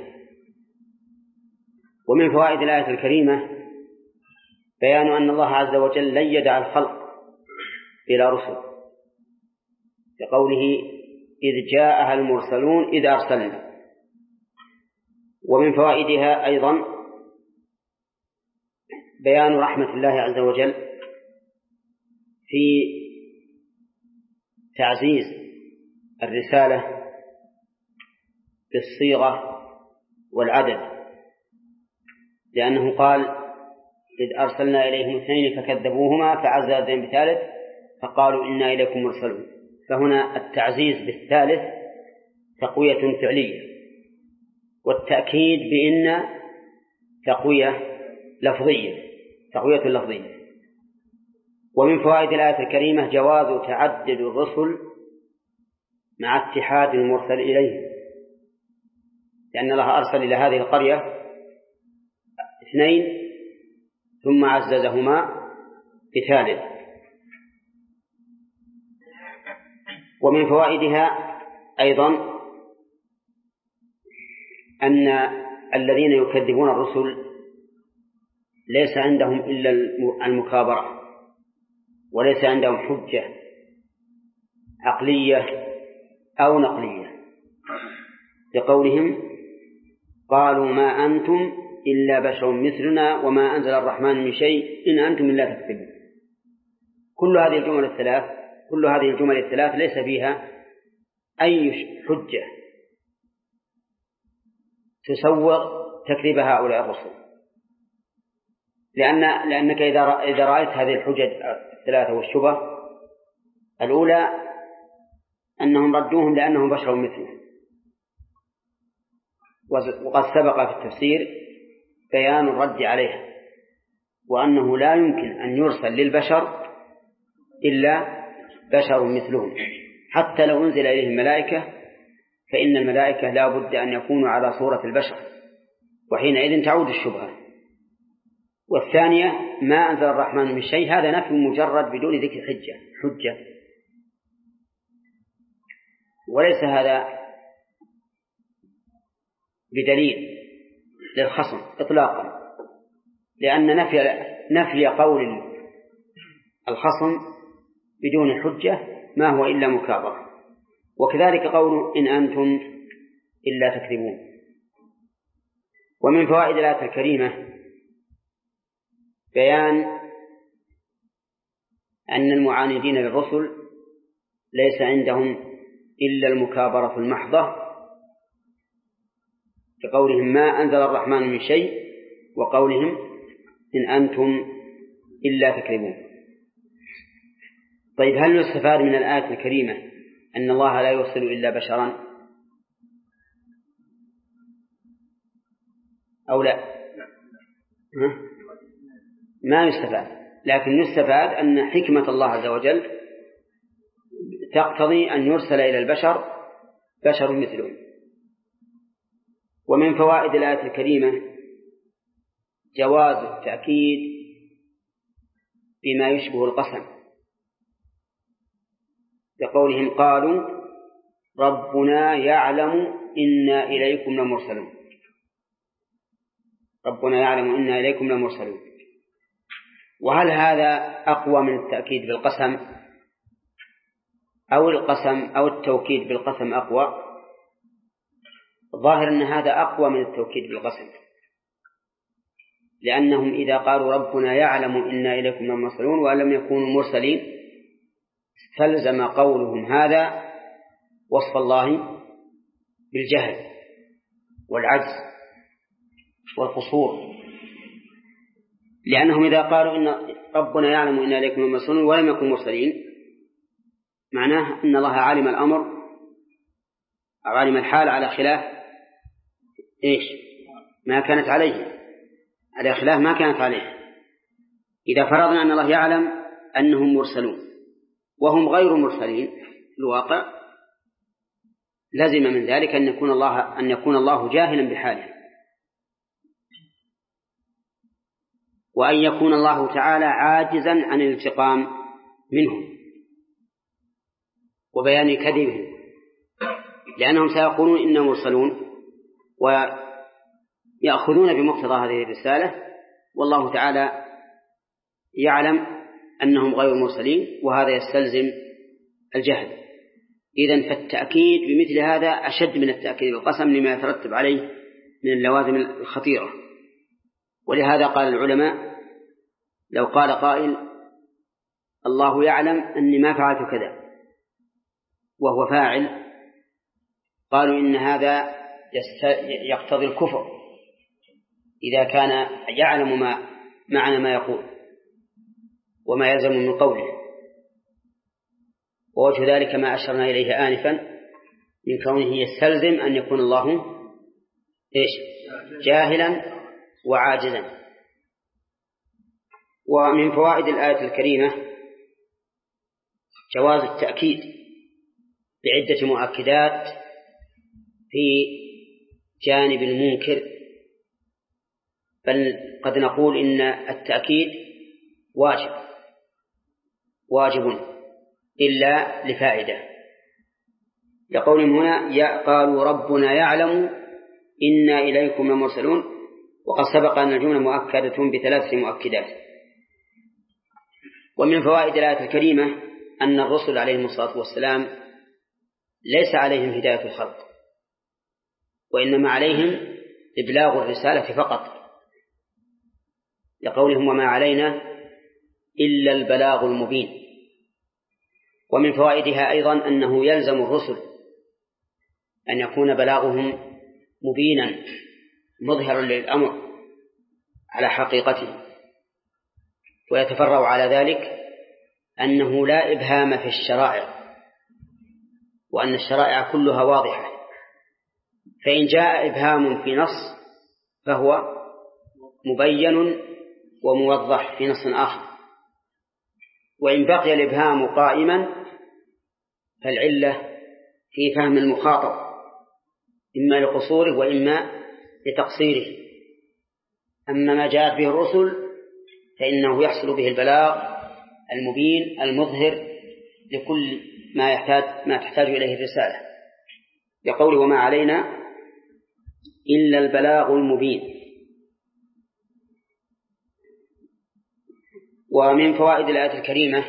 ومن فوائد الآية الكريمة بيان أن الله عز وجل لن يدع الخلق إلى رسل، بقوله إذ جاءها المرسلون إذ أرسلنا. ومن فوائدها أيضا بيان رحمة الله عز وجل في تعزيز الرسالة بالصيغة والعدد، لأنه قال: إذ أرسلنا إليهم 2 فكذبوهما فعززنا بثالث فقالوا إنا إليكم مرسلون. فهنا التعزيز بالثالث تقوية فعلية، والتأكيد بإن تقوية لفظية. ومن فوائد الآية الكريمة جواز تعدد الرسل مع اتحاد المرسل إليه، لأن الله أرسل إلى هذه القرية 2 ثم عززهما بثالث. ومن فوائدها أيضا أن الذين يكذبون الرسل ليس عندهم إلا المكابرة، وليس عندهم حجة عقلية أو نقلية، لقولهم: قالوا ما أنتم إلا بشر مثلنا وما أنزل الرحمن من شيء إن أنتم إلا تكذبون. كل هذه الجمل الثلاث ليس فيها أي حجة تسوغ تكذيب هؤلاء الرسل، لأنك إذا رأيت هذه الحجج الثلاثة والشبه الأولى أنهم ردوهم لأنهم بشر مثلهم، وقد سبق في التفسير بيان الرد عليها، وأنه لا يمكن أن يرسل للبشر إلا بشر مثلهم، حتى لو أنزل إليهم ملائكة فإن الملائكة لا بد أن يكونوا على صورة البشر، وحينئذ تعود الشبهة. والثانية ما أنزل الرحمن من شيء، هذا نفي مجرد بدون ذكر حجة، وليس هذا بدليل للخصم إطلاقا، لأن نفي قول الخصم بدون حجة ما هو إلا مكابرة. وكذلك قول إن أنتم إلا تكذبون. ومن فوائد الآية الكريمة بيان أن المعاندين للرسل ليس عندهم إلا المكابرة المحضة كقولهم ما أنزل الرحمن من شيء، وقولهم إن أنتم إلا تكذبون. طيب هل يستفاد من الآية الكريمة أن الله لا يرسل إلا بشرا أو لا؟ ما يستفاد، لكن يستفاد أن حكمة الله عز وجل تقتضي أن يرسل إلى البشر بشر مثلهم. ومن فوائد الآية الكريمة جواز التأكيد بما يشبه القسم، بقولهم قالوا ربنا يعلم إنا إليكم لمرسلون. ربنا يعلم إنا إليكم لمرسلون. وهل هذا أقوى من التأكيد بالقسم أو القسم أو التوكيد بالقسم أقوى؟ الظاهر أن هذا أقوى من التوكيد بالقسم، لأنهم إذا قالوا ربنا يعلم إنا إليكم لمرسلون ولم يكونوا مرسلين فلزم قولهم هذا وصف الله بالجهل والعجز والقصور، لأنهم إذا قالوا إن ربنا يعلم إنا إليكم لمرسلون ولم يكونوا مرسلين معناه أن الله علم الأمر أو علم الحال على خلاف ما كانت عليه، على خلاف ما كانت عليه. إذا فرضنا أن الله يعلم أنهم مرسلون وهم غير مرسلين في الواقع لازم من ذلك أن يكون الله جاهلا بحاله، وأن يكون الله تعالى عاجزا عن الانتقام منهم وبيان كذبهم، لأنهم سيقولون إنهم مرسلون ويأخذون بمقتضى هذه الرسالة، والله تعالى يعلم أنهم غير مرسلين، وهذا يستلزم الجهل. إذن فالتأكيد بمثل هذا أشد من التأكيد بالقسم لما يترتب عليه من اللوازم الخطيرة. ولهذا قال العلماء لو قال قائل الله يعلم أني ما فعلت كذا وهو فاعل، قالوا إن هذا يقتضي الكفر إذا كان يعلم معنى ما يقول وما يلزم من قوله. ووجه ذلك ما أشرنا إليه آنفا من كونه يستلزم أن يكون الله جاهلا وعاجزا. ومن فوائد الآية الكريمة جواز التأكيد بعدة مؤكدات في جانب المنكر، بل قد نقول إن التأكيد واجب إلا لفائدة، لقولهم هنا قالوا ربنا يعلم إنا إليكم لمرسلون، وقد سبق أن الجملة مؤكدة ب3 مؤكدات. ومن فوائد الآية الكريمة أن الرسل عليهم الصلاة والسلام ليس عليهم هداية الخلق، وإنما عليهم إبلاغ الرسالة فقط، لقولهم وما علينا إلا البلاغ المبين. ومن فوائدها أيضا أنه يلزم الرسل أن يكون بلاغهم مبينا مظهرا للأمر على حقيقته، ويتفرع على ذلك أنه لا إبهام في الشرائع، وأن الشرائع كلها واضحة، فإن جاء إبهام في نص فهو مبين وموضح في نص آخر، وإن بقي الإبهام قائما فالعلة في فهم المخاطب إما لقصوره وإما لتقصيره. أما ما جاءت به الرسل فإنه يحصل به البلاغ المبين المظهر لكل ما تحتاج إليه الرسالة، يقول وما علينا إلا البلاغ المبين. ومن فوائد الآية الكريمة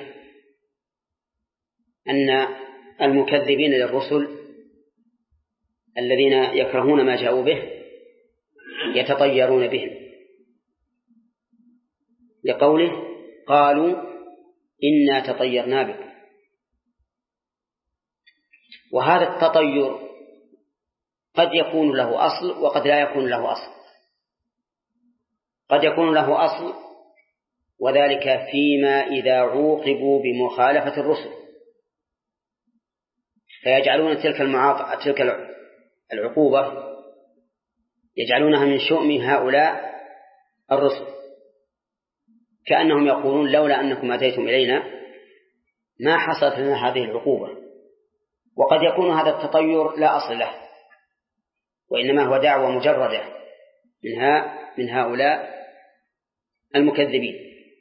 أن المكذبين للرسل الذين يكرهون ما جاءوا به يتطيرون بهم، لقوله قالوا إنا تطيرنا بكم. وهذا التطير قد يكون له أصل وقد لا يكون له أصل. قد يكون له أصل، وذلك فيما إذا عوقبوا بمخالفة الرسل فيجعلون تلك العقوبة يجعلونها من شؤم هؤلاء الرسل، كأنهم يقولون لولا أنكم أتيتم إلينا ما حصلت لنا هذه العقوبة. وقد يكون هذا التطير لا أصل له، وإنما هو دعوة مجردة من هؤلاء المكذبين،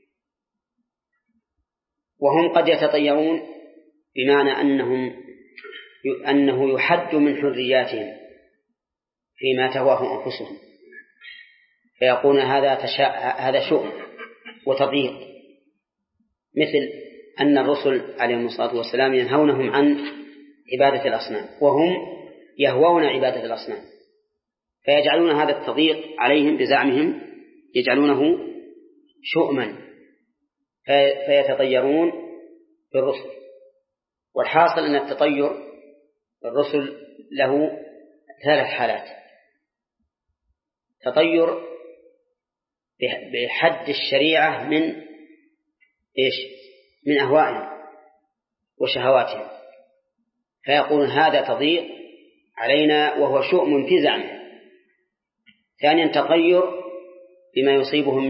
وهم قد يتطيرون بمعنى أنه يحد من حرياتهم فيما تهواه أنفسهم، فيقول هذا شؤم وتضييق، مثل أن الرسل عليهم الصلاة والسلام ينهونهم عن عبادة الأصنام وهم يهوون عبادة الأصنام، فيجعلون هذا التضييق عليهم بزعمهم يجعلونه شؤما فيتطيرون بالرسل. والحاصل أن التطير بالرسل له 3 حالات: تطير بحد الشريعة من أهوائهم وشهواتهم، فيقول هذا تضييق علينا وهو شؤم في زعمه. ثانيا تطير بما يصيبهم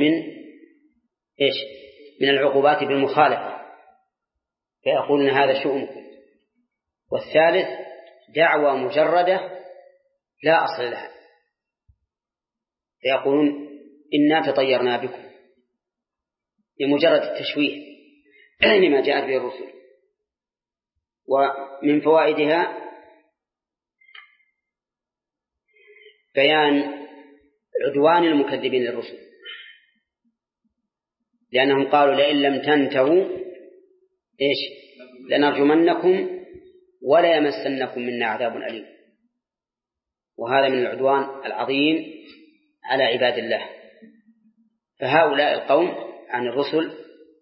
من العقوبات بالمخالفة، فيقولون هذا شؤم. والثالث دعوة مجردة لا أصل لها، فيقولون إنا تطيرنا بكم لمجرد التشويه لما جاءت به الرسل. ومن فوائدها بيان عدوان المكذبين للرسل، لأنهم قالوا لئن لم تنتهوا لنرجمنكم ولا يمسنكم منا عذاب أليم. وهذا من العدوان العظيم على عباد الله. فهؤلاء القوم عن الرسل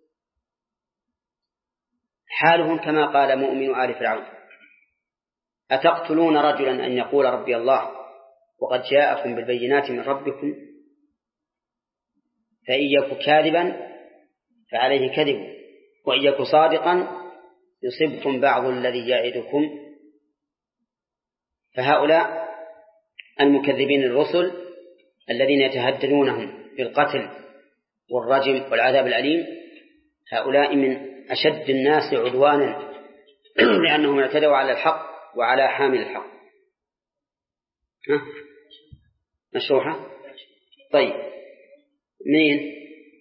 حالهم كما قال مؤمن آل فرعون: أتقتلون رجلا أن يقول ربي الله وقد جاءكم بالبينات من ربكم فإن يك كاذبا فعليه كذب وإن يك صادقا يصبكم بعض الذي يعدكم. فهؤلاء المكذبين الرسل الذين يتهددونهم بالقتل والرجم والعذاب الأليم هؤلاء من أشد الناس عدوانا لأنهم اعتدوا على الحق وعلى حامل الحق. مشروحة؟ طيب مين؟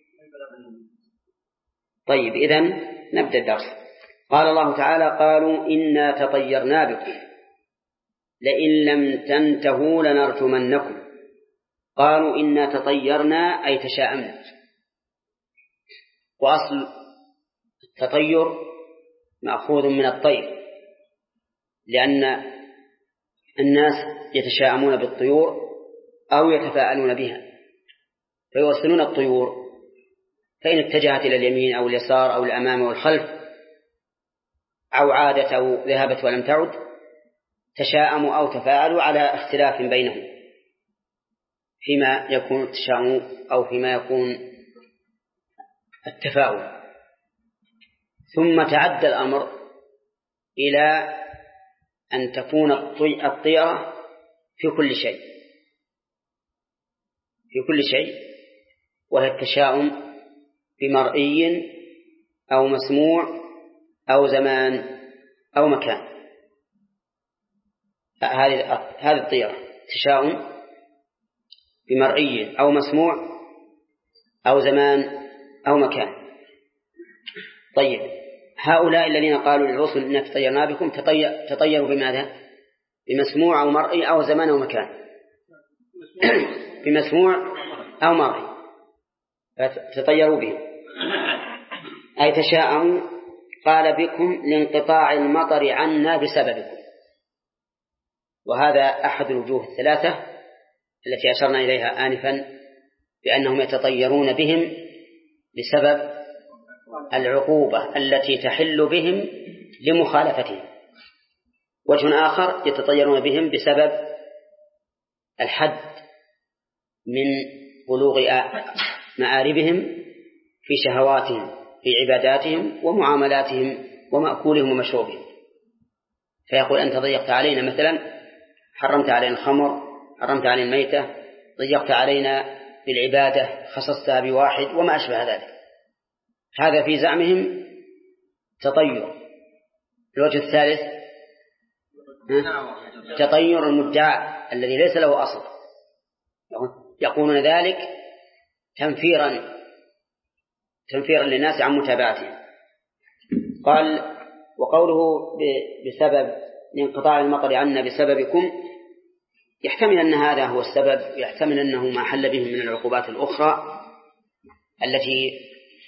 طيب إذن نبدأ الدرس. قال الله تعالى: قالوا إنا تطيرنا بكم لئن لم تنتهوا لنرجمنكم. قالوا إنا تطيرنا أي تشاءمنا. وأصل التطير مأخوذ من الطير، لأن الناس يتشاءمون بالطيور أو يتفاءلون بها فيوصلون الطيور، فإن اتجهت إلى اليمين أو اليسار أو الأمام والخلف أو عادت أو ذهبت ولم تعد تشاءموا أو تفاءلوا على اختلاف بينهم فيما يكون التشاؤم أو فيما يكون التفاؤل. ثم تعدى الأمر إلى أن تكون الطيرة في كل شيء وهي التشاؤم بمرئي أو مسموع أو زمان أو مكان. هذه الطيرة تشاؤم بمرئي أو مسموع أو زمان أو مكان. طيب هؤلاء الذين قالوا للرسل إننا تطيرنا بكم تطيروا بماذا؟ بمسموع أو مرئي أو زمان أو مكان. بمسموع أو مرئي فتطيروا بهم أي تشاءموا. قال بكم لانقطاع المطر عنا بسببكم. وهذا أحد الوجوه 3 التي أشرنا إليها آنفا بأنهم يتطيرون بهم بسبب العقوبة التي تحل بهم لمخالفتهم. وجه آخر يتطيرون بهم بسبب الحد من بلوغ مآربهم في شهواتهم في عباداتهم ومعاملاتهم ومأكولهم ومشروبهم، فيقول أنت ضيقت علينا، مثلا حرمت علينا الخمر، حرمت علينا الميتة، ضيقت علينا بالعبادة، خصصتها بواحد وما أشبه ذلك. هذا في زعمهم تطير. الوجه الثالث تطير المدعى الذي ليس له أصل، يقولون ذلك تنفيرا للناس عن متابعتهم. قال وقوله بسبب انقطاع المطر عنا بسببكم، يحتمل أن هذا هو السبب، يحتمل أنه ما حل بهم من العقوبات الأخرى التي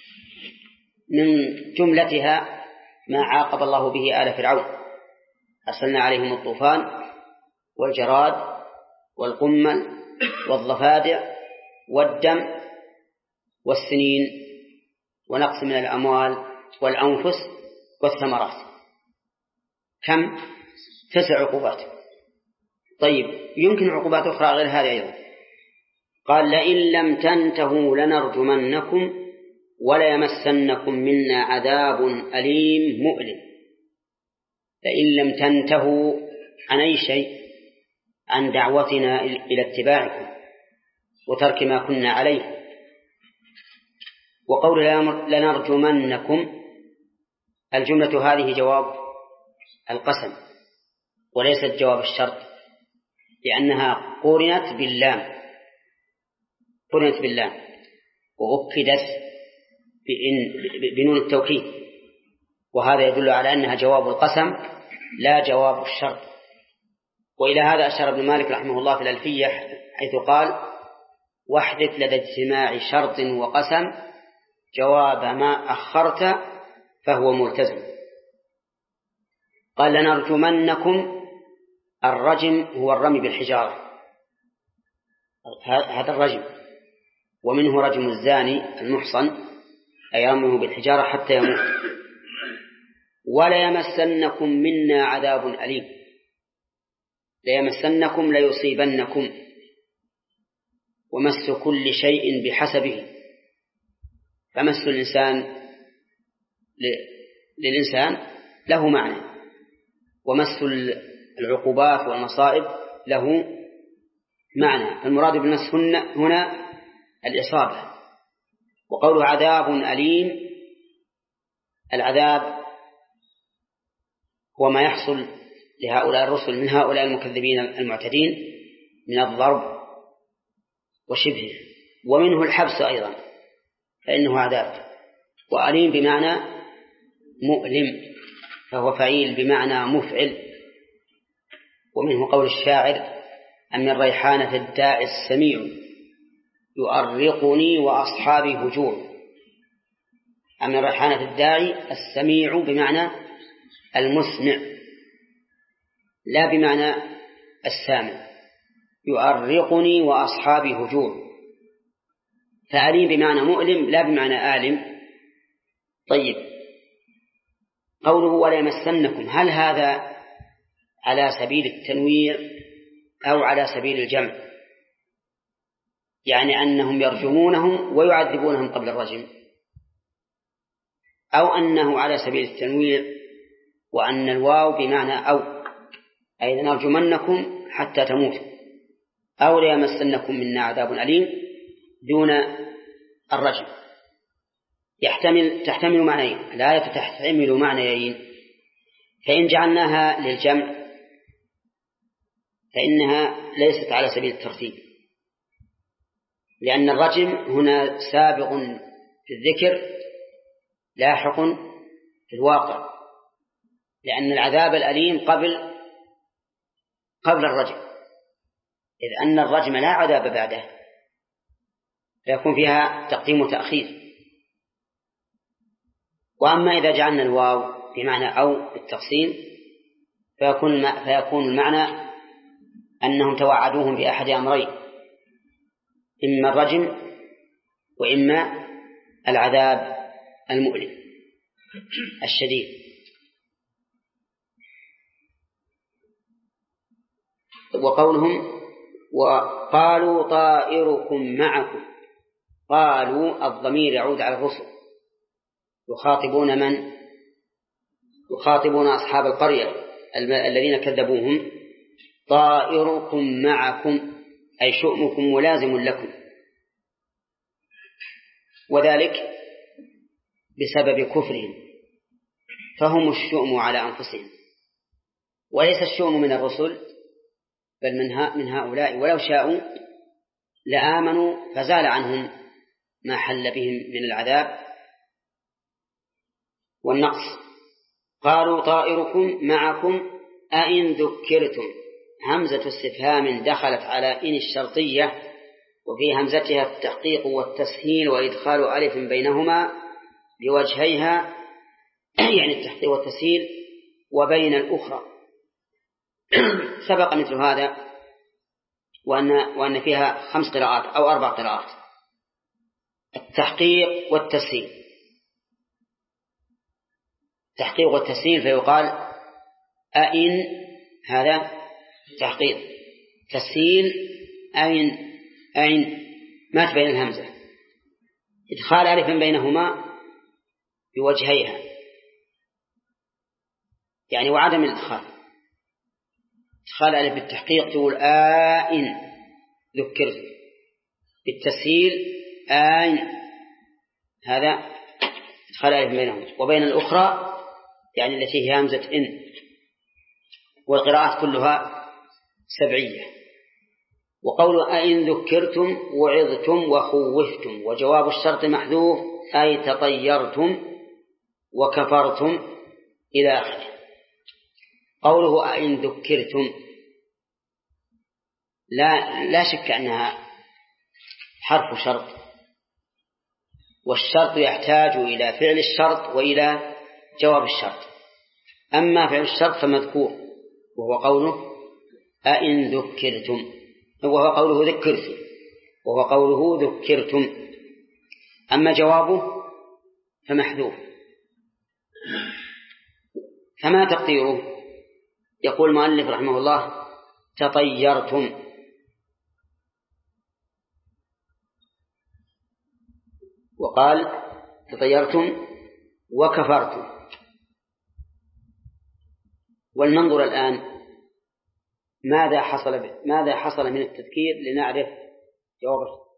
من جملتها ما عاقب الله به آل فرعون، أرسلنا عليهم الطوفان والجراد والقمل والضفادع والدم والسنين ونقص من الأموال والأنفس والثمرات. كم؟ 9 عقوبات. طيب يمكن عقوبات أخرى غير هذه أيضا. قال لئن لم تنتهوا لنرجمنكم وليمسنكم منا عذاب أليم مؤلم. لئن لم تنتهوا عن أي شيء؟ عن دعوتنا إلى اتباعكم وترك ما كنا عليه. وقول لنرجمنكم، الجملة هذه جواب القسم وليست جواب الشرط، لأنها قرنت باللام وأكدت بنون التوكيد، وهذا يدل على أنها جواب القسم لا جواب الشرط. وإلى هذا أشار ابن مالك رحمه الله في الألفية حيث قال واحدث لدى اجتماع شرط وقسم جواب ما أخرت فهو ملتزم. قال لنرجمنكم، الرجم هو الرمي بالحجارة، هذا الرجم، ومنه رجم الزاني المحصن أي رميه بالحجارة حتى يموت. وليمسنكم منا عذاب أليم، ليمسنكم ليصيبنكم، ومس كل شيء بحسبه، فمس الإنسان للإنسان له معنى، ومس العقوبات والمصائب له معنى. المراد بالمس هنا الإصابة. وقوله عذاب أليم، العذاب هو ما يحصل لهؤلاء الرسل من هؤلاء المكذبين المعتدين من الضرب وشبهه، ومنه الحبس أيضا فإنه عذاب. وأليم بمعنى مؤلم فهو فعيل بمعنى مفعل. ومنه قول الشاعر أن الريحانة الداعي السميع يؤرقني وأصحابي هجور. أن الريحانة الداعي السميع بمعنى المسمع لا بمعنى السامع، يؤرقني وأصحابي هجور، فأليم بمعنى مؤلم لا بمعنى آلم. طيب قوله ولا يمسنكم، هل هذا على سبيل التنويع أو على سبيل الجمع؟ يعني أنهم يرجمونهم ويعذبونهم قبل الرجم، أو أنه على سبيل التنويع وأن الواو بمعنى أو، أي نرجمنكم حتى تموتوا، أو ليمسنكم منا عذاب أليم دون الرجم. تحتمل معنيين، الآية تحتمل معنيين، فإن جعلناها للجمع فإنها ليست على سبيل الترتيب، لأن الرجم هنا سابق في الذكر لاحق في الواقع، لأن العذاب الأليم قبل الرجم، إذ أن الرجم لا عذاب بعده، فيكون فيها تقديم وتأخير. وأما إذا جعلنا الواو بمعنى أو بالتقسيم فيكون المعنى أنهم توعدوهم بأحد أمرين، إما الرجم وإما العذاب المؤلم الشديد. وقولهم وقالوا طائركم معكم. قالوا الضمير يعود على الرسل، يخاطبون من؟ يخاطبون أصحاب القرية الذين كذبوهم. طائركم معكم أي شؤمكم ملازم لكم، وذلك بسبب كفرهم، فهم الشؤم على أنفسهم، وليس الشؤم من الرسل بل من هؤلاء، ولو شاءوا لآمنوا فزال عنهم ما حل بهم من العذاب والنقص. قالوا طائركم معكم أئن ذكرتم. همزة استفهام دخلت على إن الشرطية، وفي همزتها التحقيق والتسهيل وإدخال ألف بينهما بوجهيها، يعني التحقيق والتسهيل وبين الأخرى. سبق مثل هذا وأن فيها 5 قراءات أو 4 قراءات: التحقيق والتسهيل. التحقيق والتسهيل فيقال أئن، هذا تحقيق. تسهيل أين ما تبين الهمزة، إدخال ألف بينهما بوجهيها، يعني وعدم الإدخال. إدخال ألف بالتحقيق تقول آئن ذكرت، بالتسهيل آئن، هذا إدخال ألف بينهما. وبين الأخرى يعني التي هي همزة إن. والقراءات كلها 7. وقول أئن ذكرتم وعظتم وخوفتم، وجواب الشرط محذوف أي تطيرتم وكفرتم إلى آخره. قوله أئن ذكرتم لا شك أنها حرف شرط، والشرط يحتاج إلى فعل الشرط وإلى جواب الشرط. أما فعل الشرط فمذكور وهو قوله أئن ذكرتم، وهو قوله ذكرتم. أما جوابه فمحذوف. فما تقديره؟ يقول المؤلف رحمه الله تطيرتم، وقال تطيرتم وكفرتم. ولننظر الآن ماذا حصل من التذكير لنعرف جواب